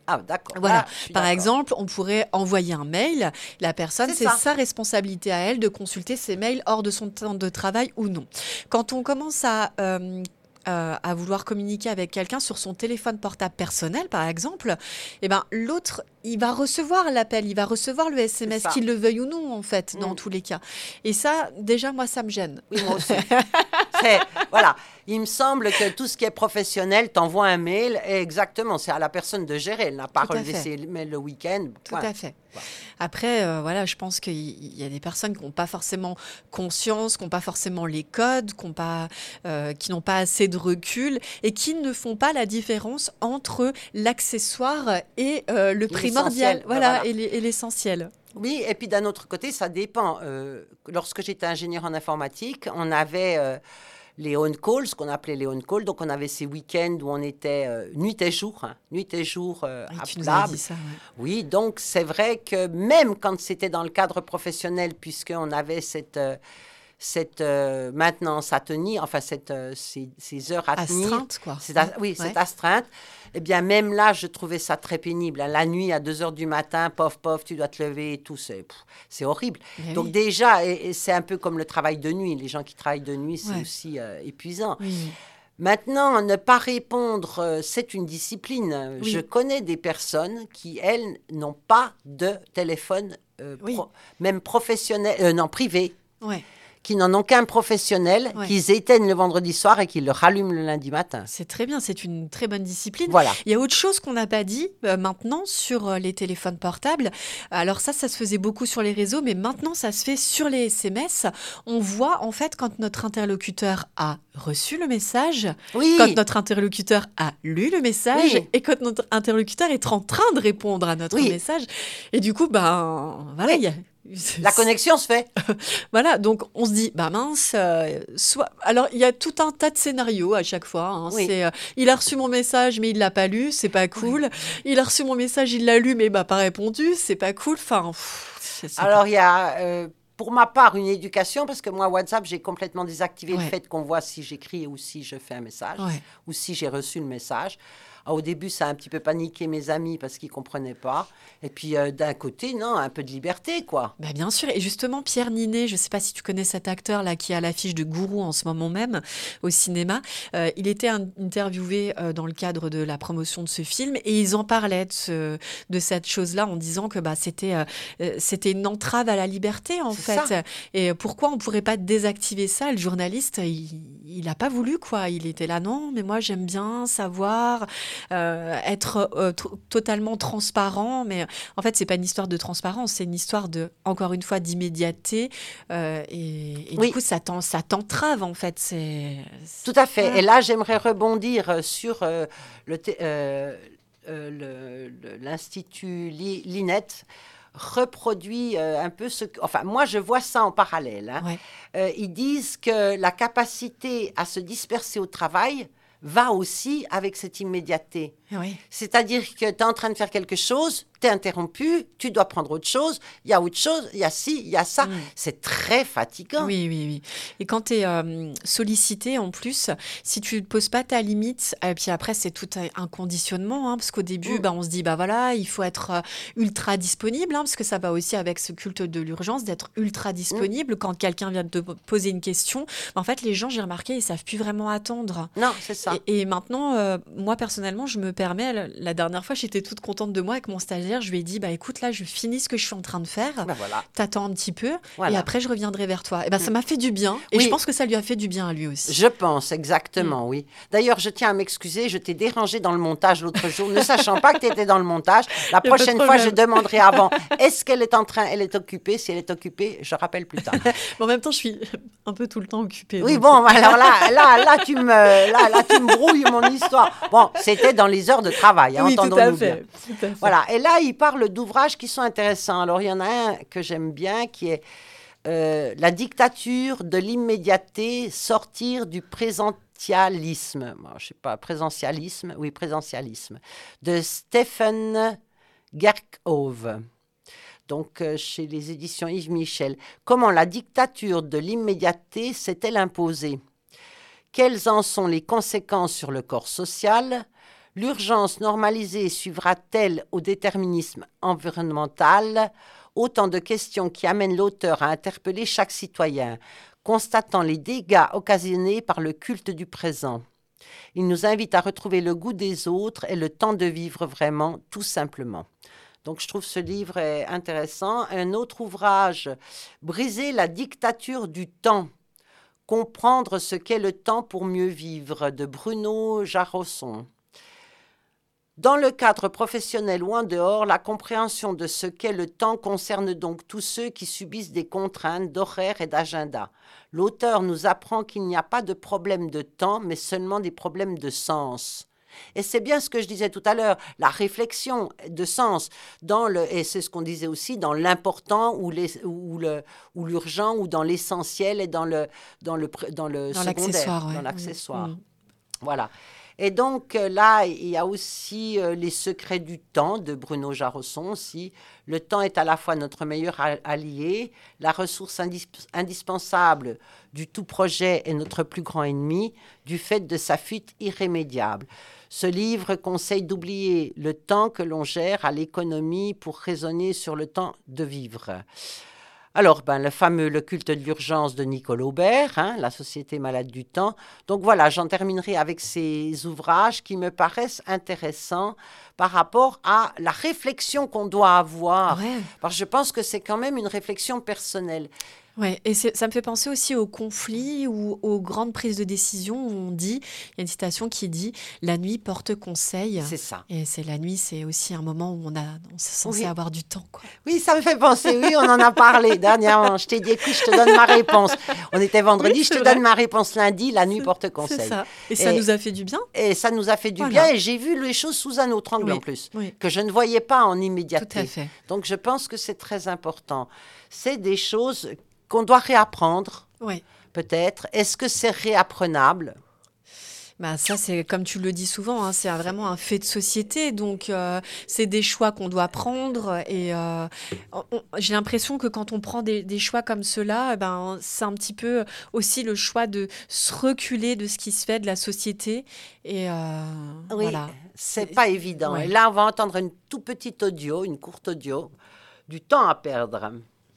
S1: Ah, d'accord.
S2: Voilà.
S1: Ah, je suis
S2: Par
S1: d'accord.
S2: exemple, on pourrait envoyer un mail. La personne,
S1: C'est
S2: c'est
S1: ça.
S2: sa responsabilité à elle de consulter ses mails hors de son temps de travail ou non. Quand on commence à, euh, euh, à vouloir communiquer avec quelqu'un sur son téléphone portable personnel, par exemple, eh ben, l'autre, il va recevoir l'appel, il va recevoir le S M S,
S1: C'est ça.
S2: qu'il le veuille ou non, en fait, dans
S1: Mm.
S2: tous les cas. Et ça, déjà, moi, ça me gêne.
S1: Oui, moi aussi. C'est, voilà. Il me semble que tout ce qui est professionnel, t'envoie un mail, et exactement, c'est à la personne de gérer. Elle n'a pas
S2: Tout à
S1: relevé
S2: fait.
S1: ses mails le week-end.
S2: Tout
S1: point.
S2: à fait.
S1: Ouais.
S2: Après, euh, voilà, je pense qu'il y a des personnes qui n'ont pas forcément conscience, qui n'ont pas forcément les codes, qui n'ont pas, euh, qui n'ont pas assez de recul et qui ne font pas la différence entre l'accessoire et euh, le primordial,
S1: L'essentiel, ben
S2: voilà,
S1: voilà.
S2: et l'e- et l'essentiel.
S1: Oui, et puis d'un autre côté, ça dépend. Euh, lorsque j'étais ingénieur en informatique, on avait euh, les on-call, ce qu'on appelait les on-call. Donc, on avait ces week-ends où on était euh, nuit et jour, hein, nuit et jour euh,
S2: Et
S1: à
S2: tu nous avais
S1: Plable.
S2: dit ça, ouais.
S1: Oui, donc c'est vrai que même quand c'était dans le cadre professionnel, puisqu'on avait cette, euh, cette euh, maintenance à tenir, enfin cette, euh, ces, ces heures à tenir.
S2: Astreinte, quoi.
S1: C'est a- oui,
S2: Ouais.
S1: cette astreinte. Eh bien, même là, je trouvais ça très pénible. hein. La nuit, à deux heures du matin, pof, pof, tu dois te lever et tout. C'est, pff, c'est horrible.
S2: Mais
S1: Donc
S2: oui.
S1: déjà, et, et c'est un peu comme le travail de nuit. Les gens qui travaillent de nuit, c'est
S2: Ouais.
S1: aussi euh, épuisant.
S2: Oui.
S1: Maintenant, ne pas répondre, euh, c'est une discipline.
S2: Oui.
S1: Je connais des personnes qui, elles, n'ont pas de téléphone, euh,
S2: Oui.
S1: pro- même professionnel, euh, non, privé,
S2: Ouais.
S1: qui n'en ont qu'un professionnel,
S2: Ouais.
S1: qu'ils éteignent le vendredi soir et qu'ils le rallument le lundi matin.
S2: C'est très bien, c'est une très bonne discipline.
S1: Voilà.
S2: Il y a autre chose qu'on n'a pas dit euh, maintenant sur euh, les téléphones portables. Alors ça, ça se faisait beaucoup sur les réseaux, mais maintenant, ça se fait sur les S M S. On voit en fait quand notre interlocuteur a reçu le message,
S1: Oui,
S2: quand notre interlocuteur a lu le message
S1: Oui.
S2: et quand notre interlocuteur est en train de répondre à notre
S1: Oui.
S2: message. Et du coup, ben voilà,
S1: Oui.
S2: il y a...
S1: la connexion se fait.
S2: Voilà, donc on se dit, bah mince, euh, soit. Alors il y a tout un tas de scénarios à chaque fois. hein.
S1: Oui.
S2: C'est, euh, il a reçu mon message, mais il l'a pas lu, c'est pas cool. Il a reçu mon message, il l'a lu, mais il m'a pas répondu, c'est pas cool. Enfin, pff, je sais pas.
S1: Alors, il y a, euh, pour ma part, une éducation, parce que moi, WhatsApp, j'ai complètement désactivé
S2: Ouais.
S1: le fait qu'on voit si j'écris ou si je fais un message,
S2: Ouais.
S1: ou si j'ai reçu le message. Ah, au début, ça a un petit peu paniqué mes amis parce qu'ils ne comprenaient pas. Et puis, euh, d'un côté, non, un peu de liberté, quoi.
S2: Bah bien sûr, et justement Pierre Ninet, je ne sais pas si tu connais cet acteur là qui a l'affiche de Gourou en ce moment même au cinéma, euh, il était un- interviewé euh, dans le cadre de la promotion de ce film et ils en parlaient de, ce- de cette chose-là en disant que bah, c'était euh, euh, c'était une entrave à la liberté en
S1: C'est
S2: fait.
S1: ça.
S2: Et pourquoi on ne pourrait pas désactiver ça? Le journaliste, il n'a pas voulu quoi, il était là non, mais moi j'aime bien savoir, euh, être euh, to- totalement transparent, mais en fait, c'est pas une histoire de transparence, c'est une histoire de, encore une fois, d'immédiateté. euh, et et
S1: Oui.
S2: du coup, ça t'en- ça t'entrave, en fait. C'est,
S1: Tout à fait.
S2: Voilà.
S1: Et là, j'aimerais rebondir euh, sur euh, le, té- euh, euh, le- le- l'Institut Li- Linet reproduit euh, un peu ce que... Enfin, moi, je vois ça en parallèle. hein.
S2: Ouais.
S1: Euh, ils disent que la capacité à se disperser au travail va aussi avec cette immédiateté.
S2: Oui.
S1: C'est-à-dire que tu es en train de faire quelque chose, tu es interrompu, tu dois prendre autre chose, il y a autre chose, il y a ci, il y a ça.
S2: Mm.
S1: C'est très fatigant.
S2: Oui, oui, oui. Et quand tu es sollicité, en plus, si tu ne poses pas ta limite, et puis après, c'est tout un- un conditionnement, hein, parce qu'au début,
S1: Mm.
S2: bah, on se dit, bah voilà, il faut être euh, ultra disponible, hein, parce que ça va aussi avec ce culte de l'urgence, d'être ultra disponible. Quand quelqu'un vient de te poser une question, en fait, les gens, j'ai remarqué, ils savent plus vraiment attendre.
S1: Non, c'est ça.
S2: Et, et maintenant, euh, moi personnellement, je me permets, la, la dernière fois, j'étais toute contente de moi avec mon stagiaire, je lui ai dit, bah écoute, là, je finis ce que je suis en train de faire,
S1: Ben voilà.
S2: t'attends un petit peu,
S1: Voilà.
S2: et après, je reviendrai vers toi. Et ben, ça m'a fait du bien, et
S1: Oui.
S2: je pense que ça lui a fait du bien à lui aussi.
S1: Je pense, exactement, oui. D'ailleurs, je tiens à m'excuser, je t'ai dérangé dans le montage l'autre jour, ne sachant pas que tu étais dans le montage. La
S2: pas de
S1: prochaine fois, je
S2: problème.
S1: demanderai avant, est-ce qu'elle est en train, elle est occupée? Si elle est occupée, je rappelle plus tard.
S2: Mais en même temps, je suis un peu tout le temps occupée.
S1: Oui,
S2: donc-
S1: bon, alors là, là, là, tu me, là, là, tu me brouilles mon histoire. Bon, c'était dans les heures de travail, hein,
S2: Oui, tout à
S1: entendons-nous bien.
S2: fait. tout à fait.
S1: Voilà, et là, il parle d'ouvrages qui sont intéressants. Alors, il y en a un que j'aime bien qui est euh, La dictature de l'immédiateté, sortir du présentialisme. Bon, je sais pas, présentialisme, oui, présentialisme, de Stephen Gerkhove. Donc, euh, chez les éditions Yves Michel. Comment la dictature de l'immédiateté s'est-elle imposée? Quelles en sont les conséquences sur le corps social? L'urgence normalisée suivra-t-elle au déterminisme environnemental? Autant de questions qui amènent l'auteur à interpeller chaque citoyen, constatant les dégâts occasionnés par le culte du présent. Il nous invite à retrouver le goût des autres et le temps de vivre vraiment, tout simplement. Donc, je trouve ce livre est intéressant. Un autre ouvrage, Briser la dictature du temps. Comprendre ce qu'est le temps pour mieux vivre, de Bruno Jarosson. Dans le cadre professionnel ou en dehors, la compréhension de ce qu'est le temps concerne donc tous ceux qui subissent des contraintes d'horaire et d'agenda. L'auteur nous apprend qu'il n'y a pas de problème de temps, mais seulement des problèmes de sens. Et c'est bien ce que je disais tout à l'heure, la réflexion de sens, dans le, et c'est ce qu'on disait aussi, dans l'important ou, les, ou, le, ou l'urgent ou dans l'essentiel et dans le, dans le, dans le
S2: dans
S1: secondaire,
S2: l'accessoire, ouais.
S1: dans l'accessoire.
S2: Mmh.
S1: Voilà. Et donc là, il y a aussi euh, Les secrets du temps de Bruno Jarosson aussi. Le temps est à la fois notre meilleur allié, la ressource indis- indispensable du tout projet et notre plus grand ennemi, du fait de sa fuite irrémédiable. Ce livre conseille d'oublier le temps que l'on gère à l'économie pour raisonner sur le temps de vivre. Alors, ben, le fameux Le culte de l'urgence de Nicole Aubert, hein, La société malade du temps. Donc voilà, j'en terminerai avec ces ouvrages qui me paraissent intéressants par rapport à la réflexion qu'on doit avoir.
S2: Ouais.
S1: Parce que je pense que c'est quand même une réflexion personnelle.
S2: Ouais, et c'est, ça me fait penser aussi aux conflits ou aux grandes prises de décision où on dit, il y a une citation qui dit « la nuit porte conseil ».
S1: C'est ça.
S2: Et c'est la nuit, c'est aussi un moment où on, a, on s'est censé
S1: Oui.
S2: avoir du temps, quoi.
S1: Oui, ça me fait penser. Oui, on en a parlé dernièrement. Je t'ai dit, écoute, je te donne ma réponse. On était vendredi,
S2: Oui,
S1: je te
S2: c'est vrai.
S1: donne ma réponse lundi. La nuit porte conseil.
S2: C'est ça. Et ça
S1: Et-
S2: nous a fait du bien.
S1: Et ça nous a fait du
S2: Voilà.
S1: bien et j'ai vu les choses sous un autre angle
S2: Oui,
S1: en plus,
S2: oui.
S1: que je ne voyais pas en immédiateté.
S2: Tout à fait.
S1: Donc je pense que c'est très important. C'est des choses qu'on doit réapprendre,
S2: Ouais.
S1: peut-être. Est-ce que c'est réapprenable?
S2: Bah ça, c'est comme tu le dis souvent, hein, c'est un- vraiment un fait de société. Donc, euh, c'est des choix qu'on doit prendre. Et euh, on- on- j'ai l'impression que quand on prend des, des choix comme cela, eh ben, c'est un petit peu aussi le choix de se reculer de ce qui se fait de la société. Et euh,
S1: Oui,
S2: voilà.
S1: c'est
S2: C'est-
S1: pas évident.
S2: ouais.
S1: Et là, on va entendre une tout petite audio, une courte audio, du temps à perdre.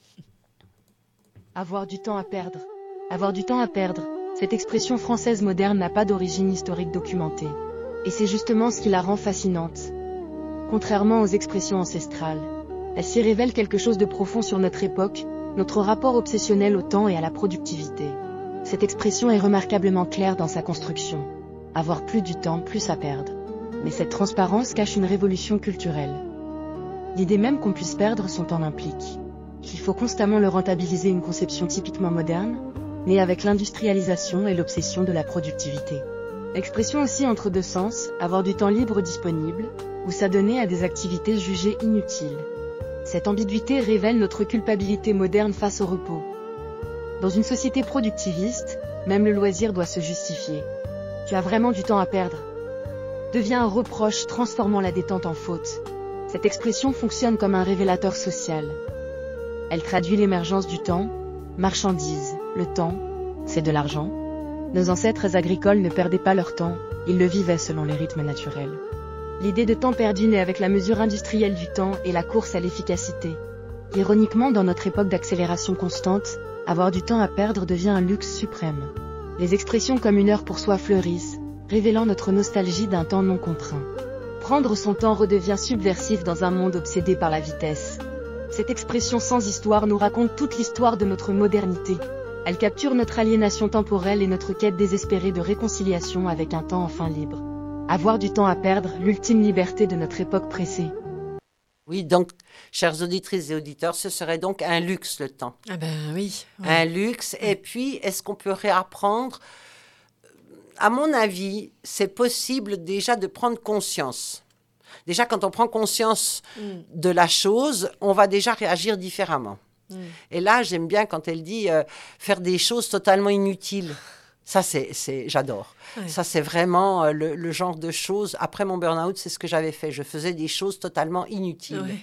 S8: Avoir du temps à perdre. Avoir du temps à perdre. Cette expression française moderne n'a pas d'origine historique documentée. Et c'est justement ce qui la rend fascinante. Contrairement aux expressions ancestrales, elle s'y révèle quelque chose de profond sur notre époque, notre rapport obsessionnel au temps et à la productivité. Cette expression est remarquablement claire dans sa construction. Avoir plus du temps, plus à perdre. Mais cette transparence cache une révolution culturelle. L'idée même qu'on puisse perdre son temps implique qu'il faut constamment le rentabiliser, une conception typiquement moderne, née avec l'industrialisation et l'obsession de la productivité. Expression aussi entre deux sens, avoir du temps libre disponible, ou s'adonner à des activités jugées inutiles. Cette ambiguïté révèle notre culpabilité moderne face au repos. Dans une société productiviste, même le loisir doit se justifier. Tu as vraiment du temps à perdre. Devient un reproche transformant la détente en faute. Cette expression fonctionne comme un révélateur social. Elle traduit l'émergence du temps, marchandise, le temps, c'est de l'argent. Nos ancêtres agricoles ne perdaient pas leur temps, ils le vivaient selon les rythmes naturels. L'idée de temps perdu naît avec la mesure industrielle du temps et la course à l'efficacité. Ironiquement, dans notre époque d'accélération constante, avoir du temps à perdre devient un luxe suprême. Les expressions comme une heure pour soi fleurissent, révélant notre nostalgie d'un temps non contraint. Prendre son temps redevient subversif dans un monde obsédé par la vitesse. Cette expression sans histoire nous raconte toute l'histoire de notre modernité. Elle capture notre aliénation temporelle et notre quête désespérée de réconciliation avec un temps enfin libre. Avoir du temps à perdre, l'ultime liberté de notre époque pressée.
S1: Oui, donc, chères auditrices et auditeurs, ce serait donc un luxe, le temps.
S2: Ah ben oui. ouais.
S1: Un luxe. Et puis, est-ce qu'on peut réapprendre? À mon avis, c'est possible déjà de prendre conscience. Déjà, quand on prend conscience
S2: Mm.
S1: de la chose, on va déjà réagir différemment.
S2: Mm.
S1: Et là, j'aime bien quand elle dit euh, faire des choses totalement inutiles. Ça, c'est, c'est, j'adore.
S2: Ouais.
S1: Ça, c'est vraiment euh, le, le genre de choses. Après mon burn-out, c'est ce que j'avais fait. Je faisais des choses totalement inutiles.
S2: Ouais.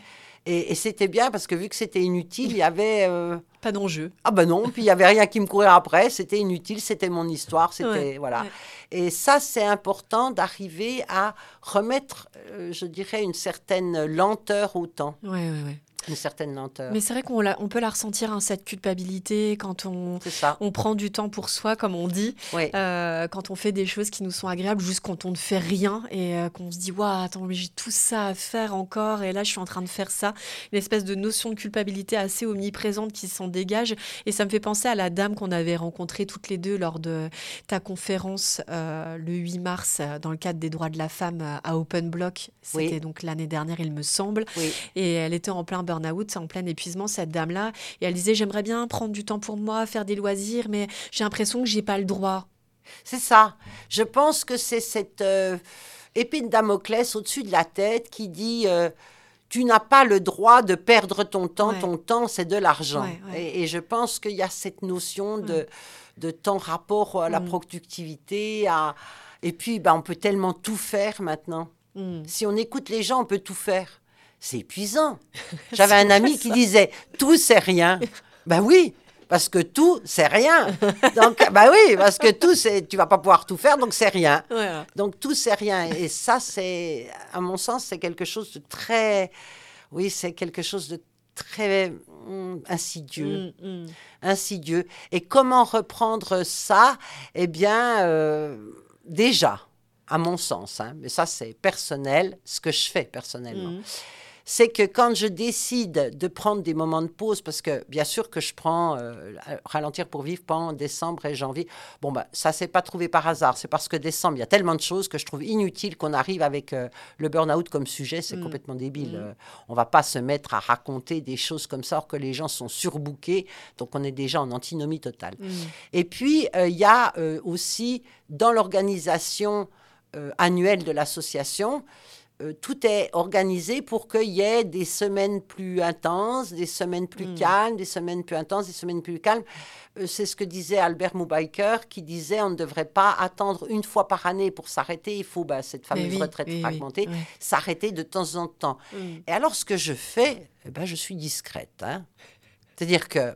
S1: Et, et c'était bien parce que vu que c'était inutile, il y avait... Euh...
S2: Pas d'enjeu.
S1: Ah ben non, puis il n'y avait rien qui me courait après, c'était inutile, c'était mon histoire, c'était...
S2: Ouais,
S1: voilà.
S2: ouais.
S1: Et ça, c'est important d'arriver à remettre, euh, je dirais, une certaine lenteur au temps.
S2: Oui, oui, oui.
S1: Une certaine lenteur.
S2: Mais c'est vrai qu'on la, on peut la ressentir, hein, cette culpabilité, quand on,
S1: c'est ça.
S2: on prend du temps pour soi, comme on dit,
S1: oui.
S2: euh, quand on fait des choses qui nous sont agréables, juste quand on ne fait rien et euh, qu'on se dit « Waouh, attends, mais j'ai tout ça à faire encore et là, je suis en train de faire ça ». Une espèce de notion de culpabilité assez omniprésente qui s'en dégage. Et ça me fait penser à la dame qu'on avait rencontrée toutes les deux lors de ta conférence euh, le huit mars, dans le cadre des droits de la femme à Open Block. C'était
S1: oui.
S2: donc l'année dernière, il me semble.
S1: Oui.
S2: Et elle était en plein burn-out, en plein épuisement, cette dame-là. Et elle disait, j'aimerais bien prendre du temps pour moi, faire des loisirs, mais j'ai l'impression que j'ai pas le droit.
S1: C'est ça. Je pense que c'est cette euh, épée de Damoclès au-dessus de la tête qui dit euh, tu n'as pas le droit de perdre ton temps. Ouais. Ton temps, c'est de l'argent.
S2: Ouais, ouais.
S1: Et, et je pense qu'il y a cette notion de, ouais. de temps rapport à la mmh. productivité. À... Et puis, ben, on peut tellement tout faire maintenant. Mmh. Si on écoute les gens, on peut tout faire. C'est épuisant. J'avais un ami qui disait « tout, c'est rien ». Ben oui, parce que tout, c'est rien. Donc, ben oui, parce que tout, c'est, tu ne vas pas pouvoir tout faire, donc c'est rien.
S2: Ouais.
S1: Donc, tout, c'est rien. Et ça, c'est, à mon sens, c'est quelque chose de très... Oui, c'est quelque chose de très hum, insidieux.
S2: Mm, mm.
S1: Insidieux. Et comment reprendre ça? Eh bien, euh, déjà, à mon sens, hein, mais ça, c'est personnel, ce que je fais personnellement. Mm. C'est que quand je décide de prendre des moments de pause, parce que bien sûr que je prends euh, Ralentir pour vivre pendant décembre et janvier, bon, ben, ça ne s'est pas trouvé par hasard. C'est parce que décembre, il y a tellement de choses que je trouve inutile qu'on arrive avec euh, le burn-out comme sujet. C'est mmh. complètement débile. Mmh. Euh, on ne va pas se mettre à raconter des choses comme ça, alors que les gens sont surbookés. Donc, on est déjà en antinomie totale. Mmh. Et puis, il euh, y a euh, aussi, dans l'organisation euh, annuelle de l'association, Euh, tout est organisé pour qu'il y ait des semaines plus intenses, des semaines plus mmh. calmes, des semaines plus intenses, des semaines plus calmes. Euh, c'est ce que disait Albert Moubaker, qui disait on ne devrait pas attendre une fois par année pour s'arrêter. Il faut, bah, cette fameuse oui, retraite oui, fragmentée, oui. s'arrêter de temps en temps. Mmh. Et alors, ce que je fais, eh ben, je suis discrète. Hein. C'est-à-dire que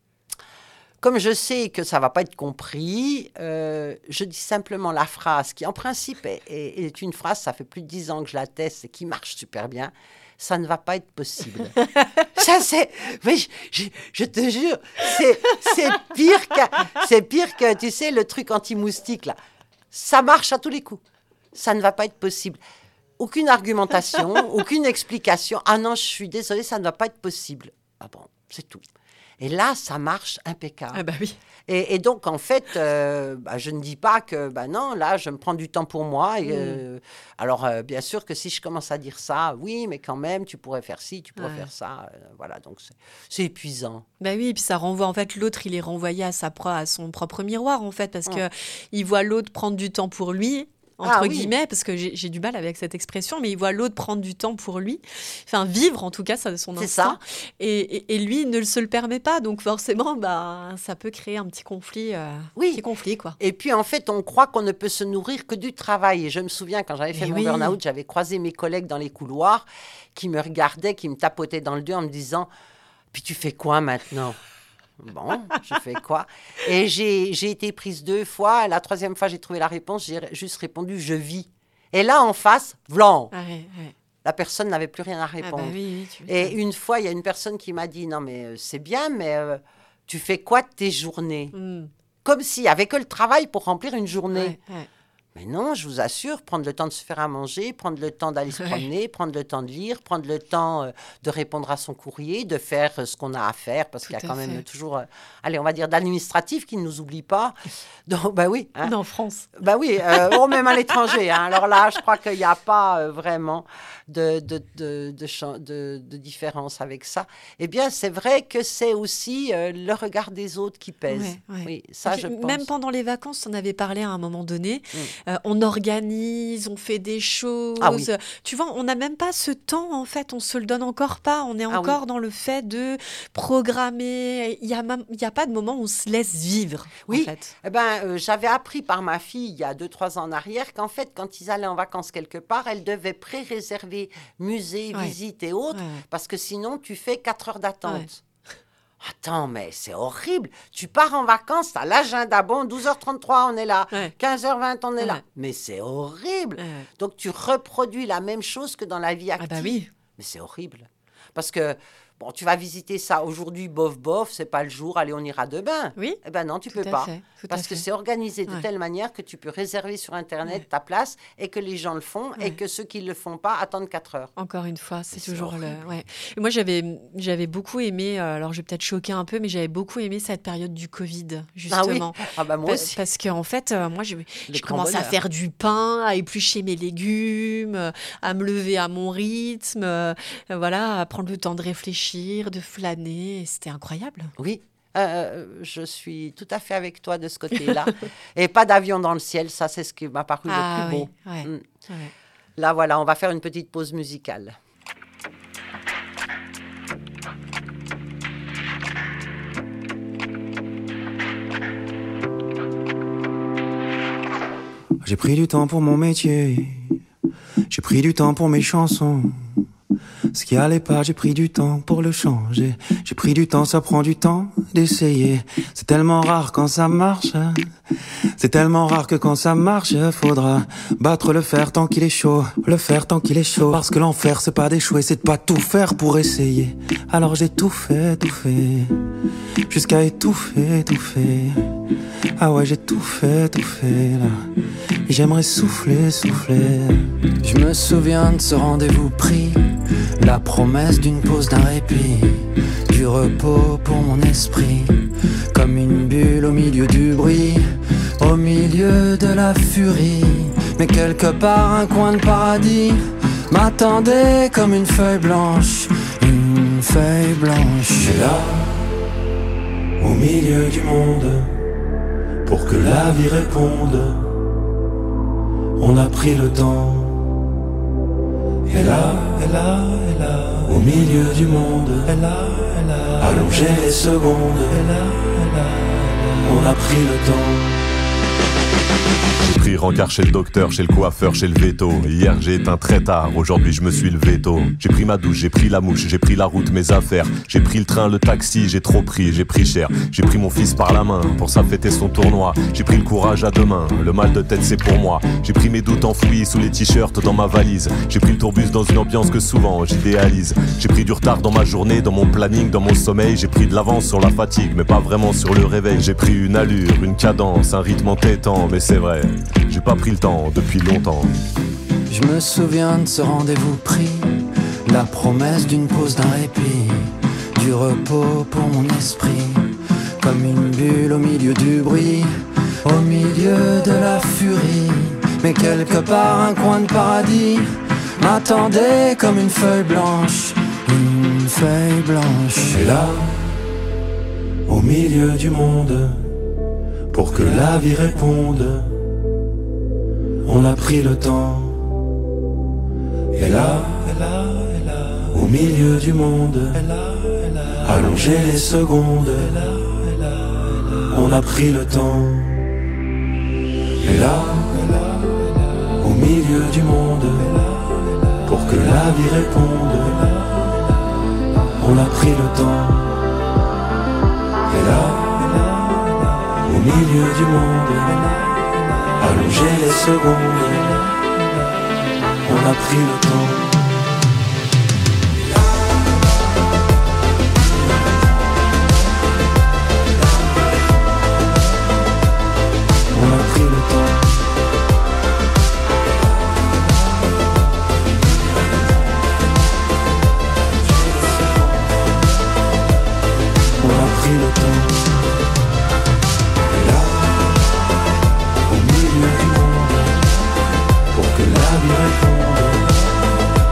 S1: comme je sais que ça ne va pas être compris, euh, je dis simplement la phrase qui, en principe, est, est, est une phrase, ça fait plus de dix ans que je la teste et qui marche super bien. Ça ne va pas être possible. Ça, c'est... Mais je, je, je te jure, c'est, c'est, pire que, c'est pire que, tu sais, le truc anti-moustique, là. Ça marche à tous les coups. Ça ne va pas être possible. Aucune argumentation, aucune explication. Ah non, je suis désolée, ça ne va pas être possible. Ah bon, c'est tout. Et là, ça marche impeccable.
S2: Ah bah oui.
S1: Et, et donc, en fait, euh, bah, je ne dis pas que, bah non, là, je me prends du temps pour moi. Et, mmh. euh, alors, euh, bien sûr que si je commence à dire ça, oui, mais quand même, tu pourrais faire ci, tu pourrais ouais. faire ça. Euh, voilà, donc c'est, c'est épuisant.
S2: Bah oui, et puis ça renvoie, en fait, l'autre, il est renvoyé à, sa pro- à son propre miroir, en fait, parce
S1: ouais.
S2: qu'il voit l'autre prendre du temps pour lui. Entre
S1: ah,
S2: guillemets,
S1: oui.
S2: parce que j'ai, j'ai du mal avec cette expression, mais il voit l'autre prendre du temps pour lui, enfin vivre en tout cas, ça, son
S1: c'est
S2: instinct,
S1: ça.
S2: Et, et, et lui il ne se le permet pas, donc forcément, bah, ça peut créer un petit conflit, euh,
S1: oui.
S2: petit conflit, quoi.
S1: Et puis en fait, on croit qu'on ne peut se nourrir que du travail. Et je me souviens, quand j'avais fait et mon oui. burn-out, j'avais croisé mes collègues dans les couloirs qui me regardaient, qui me tapotaient dans le dos en me disant « Puis tu fais quoi maintenant ?» Bon, je fais quoi? Et j'ai, j'ai été prise deux fois. La troisième fois, j'ai trouvé la réponse. J'ai juste répondu « Je vis ». Et là, en face, blanc.
S2: Ah ouais, ouais.
S1: La personne n'avait plus rien à répondre.
S2: Ah bah oui, oui, tu
S1: et une fois, il y a une personne qui m'a dit « Non, mais euh, c'est bien, mais euh, tu fais quoi de tes journées mm. ?» Comme s'il n'y avait que le travail pour remplir une journée.
S2: Ouais, ouais.
S1: Mais non, je vous assure, prendre le temps de se faire à manger, prendre le temps d'aller se promener, ouais. prendre le temps de lire, prendre le temps euh, de répondre à son courrier, de faire euh, ce qu'on a à faire, parce Tout qu'il y a quand fait. même toujours, euh, allez, on va dire, d'administratif qui ne nous oublie pas. Donc, bah oui.
S2: Hein. En France.
S1: Bah oui, euh, ou même à l'étranger. Hein. Alors là, je crois qu'il n'y a pas euh, vraiment de, de, de, de, de, de, de différence avec ça. Eh bien, c'est vrai que c'est aussi euh, le regard des autres qui pèse.
S2: Ouais, ouais.
S1: Oui, ça, je
S2: Même
S1: pense.
S2: pendant les vacances, on avait parlé à un moment donné. Mm. euh, on organise, on fait des choses.
S1: Ah oui.
S2: Tu vois, on n'a même pas ce temps, en fait, on se le donne encore pas. On est
S1: Ah
S2: encore
S1: oui.
S2: dans le fait de programmer. Il n'y a, même- il y a pas de moment où on se laisse vivre,
S1: Oui.
S2: en fait.
S1: Eh ben, euh, j'avais appris par ma fille il y a deux, trois ans en arrière qu'en fait, quand ils allaient en vacances quelque part, elle devait pré-réserver musée,
S2: Ouais.
S1: visite et autres,
S2: Ouais.
S1: parce que sinon, tu fais quatre heures d'attente.
S2: Ouais.
S1: Attends, mais c'est horrible. Tu pars en vacances, tu as l'agenda, bon, douze heures trente-trois, on est là.
S2: Ouais.
S1: quinze heures vingt, on est là.
S2: Ouais.
S1: Mais c'est horrible.
S2: Ouais.
S1: Donc, tu reproduis la même chose que dans la vie
S2: Ah
S1: active.
S2: bah oui.
S1: Mais c'est horrible. Parce que, bon, tu vas visiter ça aujourd'hui, bof, bof, c'est pas le jour, allez, on ira demain.
S2: Oui.
S1: Eh ben non, tu
S2: Tout
S1: peux
S2: à
S1: pas.
S2: fait, tout à
S1: Parce que
S2: fait.
S1: c'est organisé de
S2: Ouais.
S1: telle manière que tu peux réserver sur Internet
S2: Ouais.
S1: ta place et que les gens le font
S2: Ouais.
S1: et que ceux qui ne le font pas attendent quatre heures.
S2: Encore une fois, c'est
S1: Mais c'est
S2: toujours le.
S1: horrible.
S2: Ouais. Et moi, j'avais, j'avais beaucoup aimé. euh, Alors, je vais peut-être choquer un peu, mais j'avais beaucoup aimé cette période du Covid, justement.
S1: Ah oui. Ah bah moi
S2: Pa-
S1: aussi.
S2: Parce qu'en fait, euh, moi, j'ai,
S1: Le
S2: j'ai
S1: grand
S2: commencé à
S1: bonheur.
S2: faire du pain, à éplucher mes légumes, euh, à me lever à mon rythme, euh, euh, voilà, à prendre le temps de réfléchir, de flâner. Et c'était incroyable.
S1: Oui. Euh, je suis tout à fait avec toi de ce côté-là. Et pas d'avion dans le ciel, ça c'est ce qui m'a paru
S2: Ah
S1: le plus
S2: oui,
S1: beau.
S2: ouais,
S1: Mm.
S2: ouais.
S1: Là voilà, on va faire une petite pause musicale.
S9: J'ai pris du temps pour mon métier, j'ai pris du temps pour mes chansons. Ce qui allait pas, j'ai pris du temps pour le changer. J'ai pris du temps, ça prend du temps d'essayer. C'est tellement rare quand ça marche. C'est tellement rare que quand ça marche, faudra battre le fer tant qu'il est chaud. Le fer tant qu'il est chaud. Parce que l'enfer, c'est pas d'échouer, c'est de pas tout faire pour essayer. Alors j'ai tout fait, tout fait. Jusqu'à étouffer, étouffer. Ah ouais, j'ai tout fait, tout fait là. Et j'aimerais souffler, souffler. Je me souviens de ce rendez-vous pris. La promesse d'une pause, d'un répit, du repos pour mon esprit, comme une bulle au milieu du bruit, au milieu de la furie. Mais quelque part un coin de paradis m'attendait comme une feuille blanche, une feuille blanche. Et là, au milieu du monde, pour que la vie réponde, on a pris le temps. Et là, et là, et là, au milieu du monde, et là, et là, allongé les secondes, et là, et là, on a pris le temps.
S10: J'ai pris rencard chez le docteur, chez le coiffeur, chez le veto. Hier j'ai éteint très tard, aujourd'hui je me suis levé tôt. J'ai pris ma douche, j'ai pris la mouche, j'ai pris la route, mes affaires. J'ai pris le train, le taxi, j'ai trop pris, j'ai pris cher. J'ai pris mon fils par la main, pour ça fêter son tournoi. J'ai pris le courage à deux mains, le mal de tête c'est pour moi. J'ai pris mes doutes enfouis sous les t-shirts dans ma valise. J'ai pris le tourbus dans une ambiance que souvent j'idéalise. J'ai pris du retard dans ma journée, dans mon planning, dans mon sommeil. J'ai pris de l'avance sur la fatigue, mais pas vraiment sur le réveil. J'ai pris une allure, une cadence, un rythme entêtant, mais c'est vrai, j'ai pas pris le temps depuis longtemps.
S9: Je me souviens de ce rendez-vous pris, la promesse d'une pause, d'un répit, du repos pour mon esprit, comme une bulle au milieu du bruit, au milieu de la furie. Mais quelque part un coin de paradis m'attendait comme une feuille blanche, une feuille blanche. Et là, au milieu du monde, pour que la vie réponde, on a pris le temps. Et là, et là, et là, au milieu du monde, et là, et là, allongé les secondes, et là, et là, et là, on a pris le temps. Et là, et là, et là, au milieu du monde, et là, et là, pour que la vie réponde, et là, et là, on a pris le temps. Et là, et là, et là, au milieu du monde, et là, allongé les secondes, on a pris le temps. On a pris le temps. On a pris le temps. Et là, au milieu du monde, pour que la vie réponde,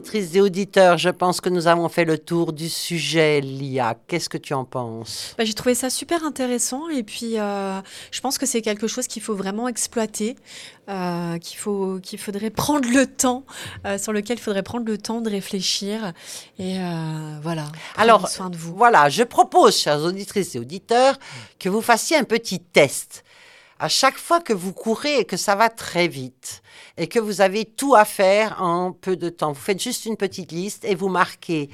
S1: auditrices et auditeurs, je pense que nous avons fait le tour du sujet, Lia. Qu'est-ce que tu en penses?
S2: Bah, j'ai trouvé ça super intéressant et puis euh, je pense que c'est quelque chose qu'il faut vraiment exploiter, euh, qu'il faut, qu'il faudrait prendre le temps, euh, sur lequel il faudrait prendre le temps de réfléchir et euh, voilà, prendre
S1: Alors,
S2: soin de vous.
S1: Voilà, je propose, chères auditrices et auditeurs, que vous fassiez un petit test. À chaque fois que vous courez et que ça va très vite et que vous avez tout à faire en peu de temps, vous faites juste une petite liste et vous marquez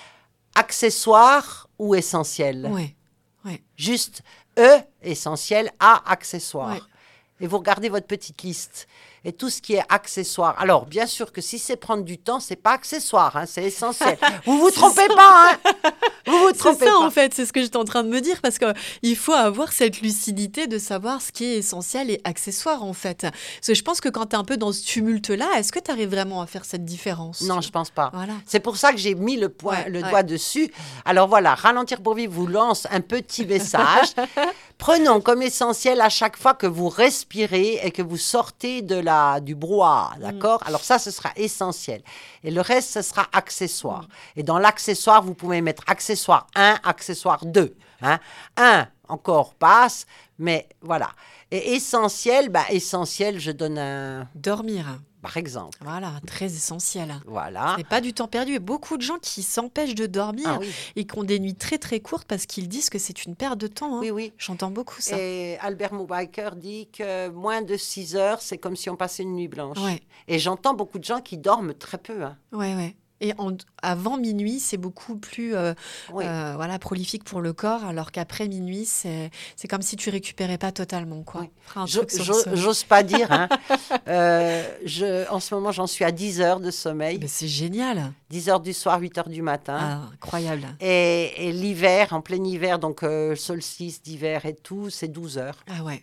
S1: accessoire ou essentiel.
S2: Ouais, ouais.
S1: Juste E, essentiel, A, accessoire.
S2: Ouais.
S1: Et vous regardez votre petite liste et tout ce qui est accessoire. Alors, bien sûr que si c'est prendre du temps, c'est pas accessoire, hein, c'est essentiel. Vous vous trompez pas, hein. Vous vous
S2: C'est
S1: trompez
S2: ça
S1: pas.
S2: en fait, c'est ce que j'étais en train de me dire parce qu'il faut avoir cette lucidité de savoir ce qui est essentiel et accessoire en fait. Parce que je pense que quand tu es un peu dans ce tumulte-là, est-ce que tu arrives vraiment à faire cette différence?
S1: Non, je pense pas.
S2: Voilà.
S1: C'est pour ça que j'ai mis le, point,
S2: Ouais,
S1: le
S2: ouais.
S1: doigt dessus. Alors voilà, Ralentir pour vivre vous lance un petit message. Prenons comme essentiel à chaque fois que vous respirez et que vous sortez de la, du brouhaha, d'accord? Alors ça, ce sera essentiel. Et le reste, ce sera accessoire. Et dans l'accessoire, vous pouvez mettre accessoire un, accessoire deux. Hein? un, encore passe, mais voilà. Et essentiel, bah, essentiel, je donne un...
S2: Dormir.
S1: Par exemple.
S2: Voilà, très essentiel.
S1: Voilà.
S2: C'est pas du temps perdu. Il y a beaucoup de gens qui s'empêchent de dormir
S1: Ah oui.
S2: et qui ont des nuits très très courtes parce qu'ils disent que c'est une perte de temps. Hein.
S1: Oui, oui.
S2: J'entends beaucoup ça.
S1: Et Albert Moubaker dit que moins de six heures, c'est comme si on passait une nuit blanche.
S2: Ouais.
S1: Et j'entends beaucoup de gens qui dorment très peu. Hein.
S2: Ouais, ouais. Et en- avant minuit, c'est beaucoup plus euh,
S1: Oui.
S2: euh, voilà, prolifique pour le corps, alors qu'après minuit, c'est c'est comme si tu récupérais pas totalement. Quoi.
S1: Oui.
S2: Fera un
S1: Je-
S2: truc sur
S1: je-
S2: ce-
S1: J'ose pas dire. Hein. Euh, je, en ce moment, j'en suis à dix heures de sommeil.
S2: Mais c'est génial.
S1: dix heures du soir, huit heures du matin.
S2: Ah, incroyable.
S1: Et, et l'hiver, en plein hiver, donc euh, solstice d'hiver et tout, c'est douze heures.
S2: Ah ouais.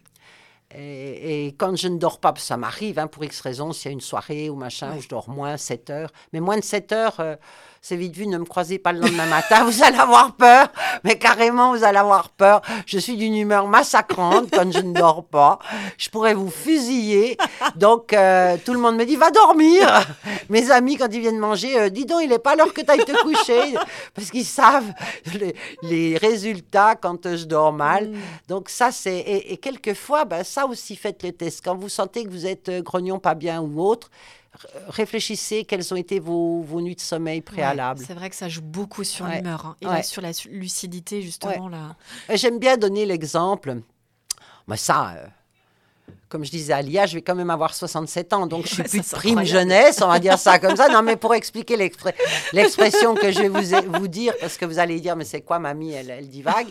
S1: Et, et quand je ne dors pas, parce que ça m'arrive, hein, pour X raisons, s'il y a une soirée ou machin,
S2: Ouais.
S1: où je dors moins, sept heures. Mais moins de sept heures, euh, c'est vite vu, ne me croisez pas le lendemain matin, vous allez avoir peur. Mais carrément, vous allez avoir peur. Je suis d'une humeur massacrante quand je ne dors pas. Je pourrais vous fusiller. Donc, euh, tout le monde me dit, va dormir. Mes amis, quand ils viennent manger, euh, dis donc, il n'est pas l'heure que tu ailles te coucher. Parce qu'ils savent les, les résultats quand euh, je dors mal.
S2: Mm.
S1: Donc ça, c'est... Et, et quelquefois, ben, ça aussi, faites les tests. Quand vous sentez que vous êtes euh, grognon, pas bien ou autre, r- réfléchissez quelles ont été vos, vos nuits de sommeil préalables.
S2: Ouais, c'est vrai que ça joue beaucoup sur
S1: Ouais.
S2: l'humeur hein, et
S1: Ouais.
S2: là, sur la su- lucidité, justement. Là.
S1: Et J'aime bien donner l'exemple. Mais ça, euh, comme je disais à Lia, je vais quand même avoir soixante-sept ans, donc je suis
S2: Ouais,
S1: plus
S2: ça,
S1: de
S2: c'est
S1: prime
S2: incroyable.
S1: jeunesse, on va dire ça comme ça. Non, mais pour expliquer l'expré- l'expression que je vais vous, vous dire, parce que vous allez dire, mais c'est quoi, mamie, elle, elle divague.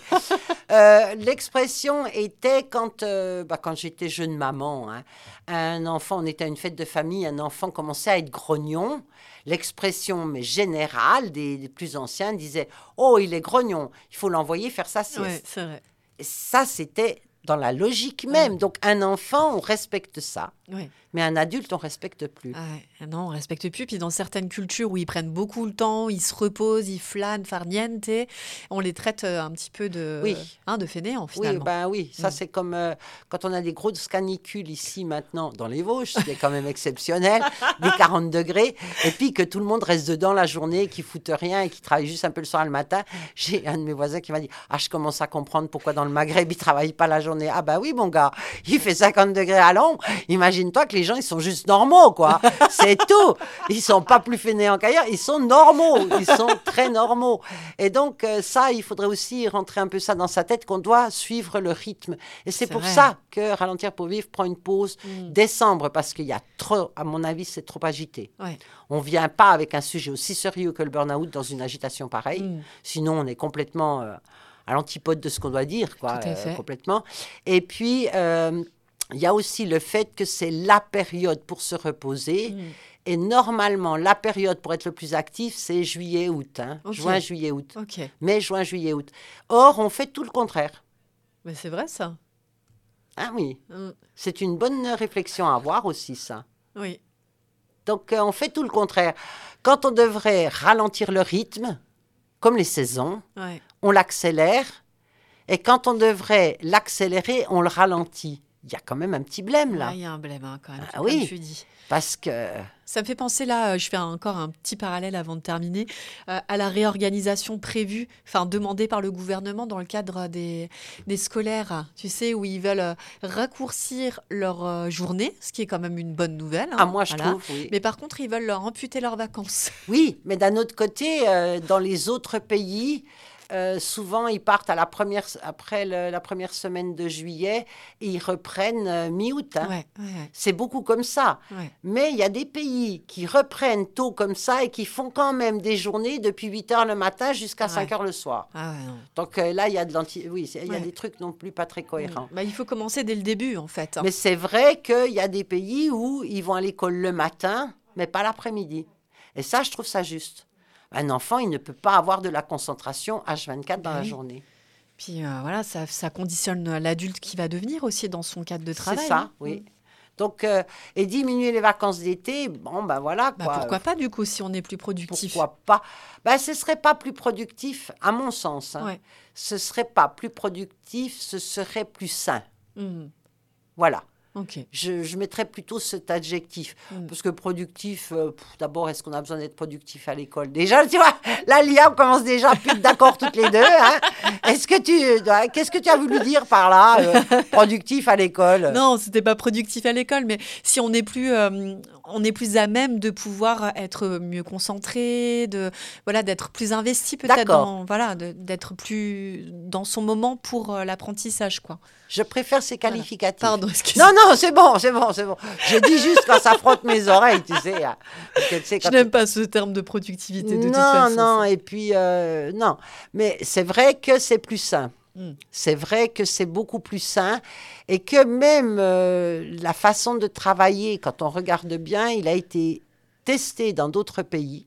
S1: Euh, l'expression était quand, euh, bah, quand j'étais jeune maman, hein, un enfant, on était à une fête de famille, un enfant commençait à être grognon. L'expression mais générale des, des plus anciens disait « Oh, il est grognon, il faut l'envoyer faire sa sieste
S2: Ouais, c'est vrai. ».
S1: Et ça, c'était dans la logique même. Donc, un enfant, on respecte ça.
S2: Ouais.
S1: Mais un adulte, on respecte plus.
S2: Ah ouais. Non, on respecte plus. Puis dans certaines cultures où ils prennent beaucoup le temps, ils se reposent, ils flânent, farniente, on les traite euh, un petit peu de,
S1: Oui.
S2: hein, de fainéants
S1: Oui,
S2: finalement.
S1: ben oui, ça
S2: Mm.
S1: c'est comme euh, quand on a des grosses canicules ici maintenant dans les Vosges, ce qui est quand même exceptionnel, des quarante degrés, et puis que tout le monde reste dedans la journée, qui foute rien et qui travaille juste un peu le soir et le matin. J'ai un de mes voisins qui m'a dit « Ah, je commence à comprendre pourquoi dans le Maghreb, ils ne travaillent pas la journée. » Ah bah oui, mon gars, il fait cinquante degrés à l'ombre. Imagine-toi que les gens, ils sont juste normaux, quoi. C'est tout. Ils sont pas plus fainéants qu'ailleurs, ils sont normaux. Ils sont très normaux. Et donc, euh, ça, il faudrait aussi rentrer un peu ça dans sa tête, qu'on doit suivre le rythme. Et c'est
S2: C'est
S1: pour
S2: vrai.
S1: ça que Ralentir pour vivre prend une pause
S2: Mm.
S1: décembre, parce qu'il y a trop, à mon avis, c'est trop agité.
S2: Ouais.
S1: On ne vient pas avec un sujet aussi sérieux que le burn-out dans une agitation pareille.
S2: Mm.
S1: Sinon, on est complètement euh, à l'antipode de ce qu'on doit dire, quoi,
S2: Tout à
S1: euh,
S2: fait.
S1: complètement. Et puis, euh, il y a aussi le fait que c'est la période pour se reposer.
S2: Mm.
S1: Et normalement, la période pour être le plus actif, c'est juillet-août. Hein.
S2: Ok.
S1: Juin, juillet, août.
S2: Ok.
S1: Mai, juin, juillet, août. Or, on fait tout le contraire.
S2: Mais c'est vrai ça.
S1: Ah oui,
S2: Mm.
S1: c'est une bonne réflexion à avoir aussi, ça.
S2: Oui.
S1: Donc, euh, on fait tout le contraire. Quand on devrait ralentir le rythme, comme les saisons,
S2: Ouais.
S1: on l'accélère. Et quand on devrait l'accélérer, on le ralentit. Il y a quand même un petit blême, là.
S2: Il y a un blême hein, quand même,
S1: Ah
S2: comme
S1: oui.
S2: tu dis.
S1: Parce que...
S2: Ça me fait penser là, je fais encore un petit parallèle avant de terminer, euh, à la réorganisation prévue, enfin demandée par le gouvernement dans le cadre des, des scolaires, tu sais, où ils veulent raccourcir leur euh, journée, ce qui est quand même une bonne nouvelle. Hein,
S1: ah, moi, je
S2: voilà.
S1: trouve, oui.
S2: Mais par contre, ils veulent leur amputer leurs vacances.
S1: Oui, mais d'un autre côté, euh, dans les autres pays... Euh, souvent, ils partent à la première, après le, la première semaine de juillet et ils reprennent euh, mi-août. Hein.
S2: Ouais, ouais, ouais.
S1: C'est beaucoup comme ça.
S2: Ouais.
S1: Mais il y a des pays qui reprennent tôt comme ça et qui font quand même des journées depuis huit heures le matin jusqu'à
S2: Ouais.
S1: cinq heures le soir.
S2: Ah ouais, non.
S1: Donc euh, là, il y a, de l'anti... oui, il y a
S2: Ouais.
S1: des trucs non plus pas très cohérents.
S2: Bah, il faut commencer dès le début, en fait. hein.
S1: Mais c'est vrai qu'il y a des pays où ils vont à l'école le matin, mais pas l'après-midi. Et ça, je trouve ça juste. Un enfant, il ne peut pas avoir de la concentration H vingt-quatre dans
S2: Ben
S1: la
S2: oui.
S1: journée.
S2: Puis euh, voilà, ça, ça conditionne l'adulte qui va devenir aussi dans son cadre de travail.
S1: C'est ça,
S2: hein.
S1: oui. Donc, euh, et diminuer les vacances d'été, bon, ben voilà.
S2: Bah,
S1: quoi.
S2: pourquoi pas, du coup, si on est plus productif.
S1: Pourquoi pas? Ben, ce ne serait pas plus productif, à mon sens. Hein.
S2: Ouais.
S1: Ce ne serait pas plus productif, ce serait plus sain.
S2: Mhm.
S1: Voilà.
S2: Ok.
S1: Je, je mettrais plutôt cet adjectif.
S2: Mm.
S1: Parce que productif, euh, pff, d'abord, est-ce qu'on a besoin d'être productif à l'école? Déjà, tu vois, là, Lia, on commence déjà à plus être d'accord toutes les deux. Hein. Est-ce que tu, euh, qu'est-ce que tu as voulu dire par là, euh, productif à l'école?
S2: Non, c'était pas productif à l'école, mais si on est plus, euh, on est plus à même de pouvoir être mieux concentré, de voilà, d'être plus investi peut-être
S1: D'accord.
S2: dans, voilà, de- d'être plus dans son moment pour euh, l'apprentissage, quoi.
S1: Je préfère ces qualificatifs.
S2: Pardon, excusez-moi.
S1: Non, non, c'est bon, c'est bon, c'est bon. Je dis juste quand ça frotte mes oreilles, tu sais. hein. Parce que, tu sais,
S2: Je
S1: quand
S2: n'aime pas ce terme de productivité de
S1: non,
S2: toute façon.
S1: non,
S2: ça.
S1: et puis, euh, non. Mais c'est vrai que c'est plus sain.
S2: Mm.
S1: C'est vrai que c'est beaucoup plus sain et que même euh, la façon de travailler, quand on regarde bien, il a été testé dans d'autres pays,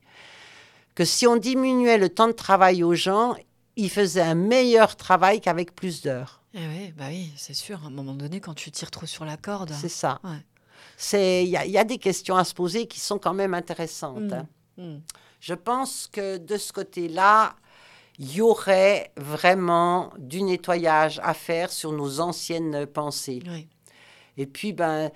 S1: que si on diminuait le temps de travail aux gens, ils faisaient un meilleur travail qu'avec plus d'heures.
S2: Eh ouais, bah oui, c'est sûr. À un moment donné, quand tu tires trop sur la corde.
S1: C'est ça.
S2: Ouais.
S1: C'est- Il y, a- il y a des questions à se poser qui sont quand même intéressantes.
S2: Mm.
S1: hein.
S2: Mm.
S1: Je pense que de ce côté-là, il y aurait vraiment du nettoyage à faire sur nos anciennes pensées.
S2: Oui.
S1: Et puis, ben,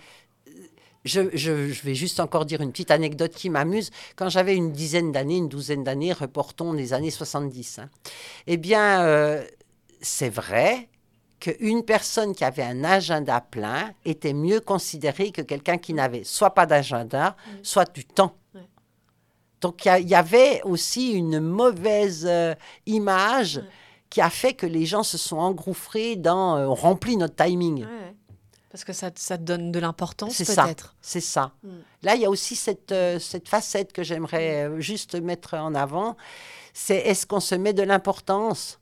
S1: je, je- je vais juste encore dire une petite anecdote qui m'amuse. Quand j'avais une dizaine d'années, une douzaine d'années, reportons les années soixante-dix, hein, eh bien, euh, c'est vrai qu'une personne qui avait un agenda plein était mieux considérée que quelqu'un qui n'avait soit pas d'agenda, soit du temps.
S2: Ouais.
S1: Donc, il y a- il y, avait aussi une mauvaise euh, image
S2: Ouais.
S1: qui a fait que les gens se sont engouffrés dans... euh, on remplit notre timing.
S2: Ouais, ouais. Parce que ça, ça te donne de l'importance,
S1: C'est ça.
S2: peut-être.
S1: C'est ça.
S2: Mm.
S1: Là, il y a aussi cette, euh, cette facette que j'aimerais euh, juste mettre en avant. C'est est-ce qu'on se met de l'importance?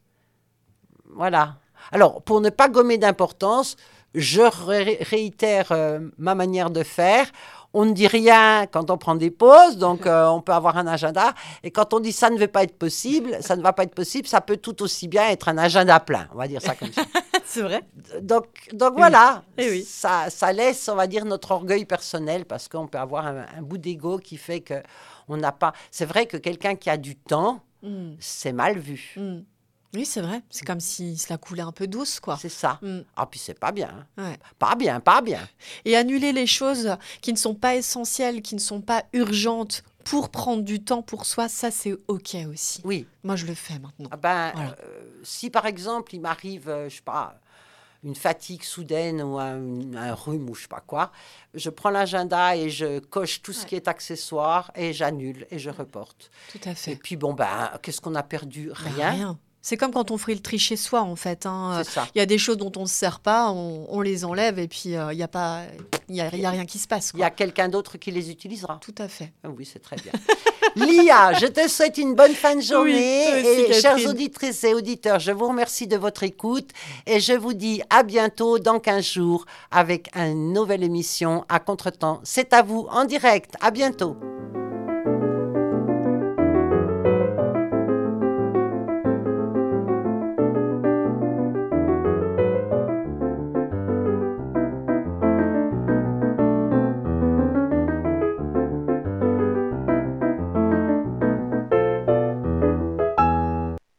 S1: Voilà. Alors, pour ne pas gommer d'importance, je ré- réitère euh, ma manière de faire. On ne dit rien quand on prend des pauses, donc euh, on peut avoir un agenda. Et quand on dit ça ne va pas être possible, ça ne va pas être possible, ça peut tout aussi bien être un agenda plein. On va dire ça comme ça.
S2: C'est vrai.
S1: Donc, donc voilà,
S2: Eh oui.
S1: Ça, ça laisse, on va dire, notre orgueil personnel parce qu'on peut avoir un, un bout d'ego qui fait que on n'a pas. C'est vrai que quelqu'un qui a du temps,
S2: Mm.
S1: c'est mal vu.
S2: Mm. Oui, c'est vrai. C'est comme si cela coulait un peu douce, quoi.
S1: C'est ça.
S2: Mm.
S1: Ah, puis c'est pas bien. hein.
S2: Ouais.
S1: Pas bien, pas bien.
S2: Et annuler les choses qui ne sont pas essentielles, qui ne sont pas urgentes pour prendre du temps pour soi, ça, c'est OK aussi.
S1: Oui.
S2: Moi, je le fais maintenant.
S1: Ah ben,
S2: Voilà.
S1: euh, si par exemple, il m'arrive, euh, je sais pas, une fatigue soudaine ou un, un rhume ou je sais pas quoi, je prends l'agenda et je coche tout ce
S2: Ouais.
S1: qui est accessoire et j'annule et je reporte.
S2: Tout à
S1: Et
S2: fait.
S1: puis bon, ben, qu'est-ce qu'on a perdu?
S2: Bah,
S1: Rien.
S2: C'est comme quand on ferait le tri chez soi, en fait. hein.
S1: C'est ça.
S2: Il y a des choses dont on ne se sert pas, on, on les enlève et puis euh, il n'y a, pas- il y a, il y a rien qui se passe.
S1: Il
S2: Quoi.
S1: y a quelqu'un d'autre qui les utilisera.
S2: Tout à fait.
S1: Ah oui, c'est très bien. Lia, je te souhaite une bonne fin de journée.
S2: toi aussi,
S1: et chères
S2: Catherine.
S1: auditrices et auditeurs, je vous remercie de votre écoute et je vous dis à bientôt dans quinze jours avec une nouvelle émission à Contretemps. C'est à vous en direct. À bientôt.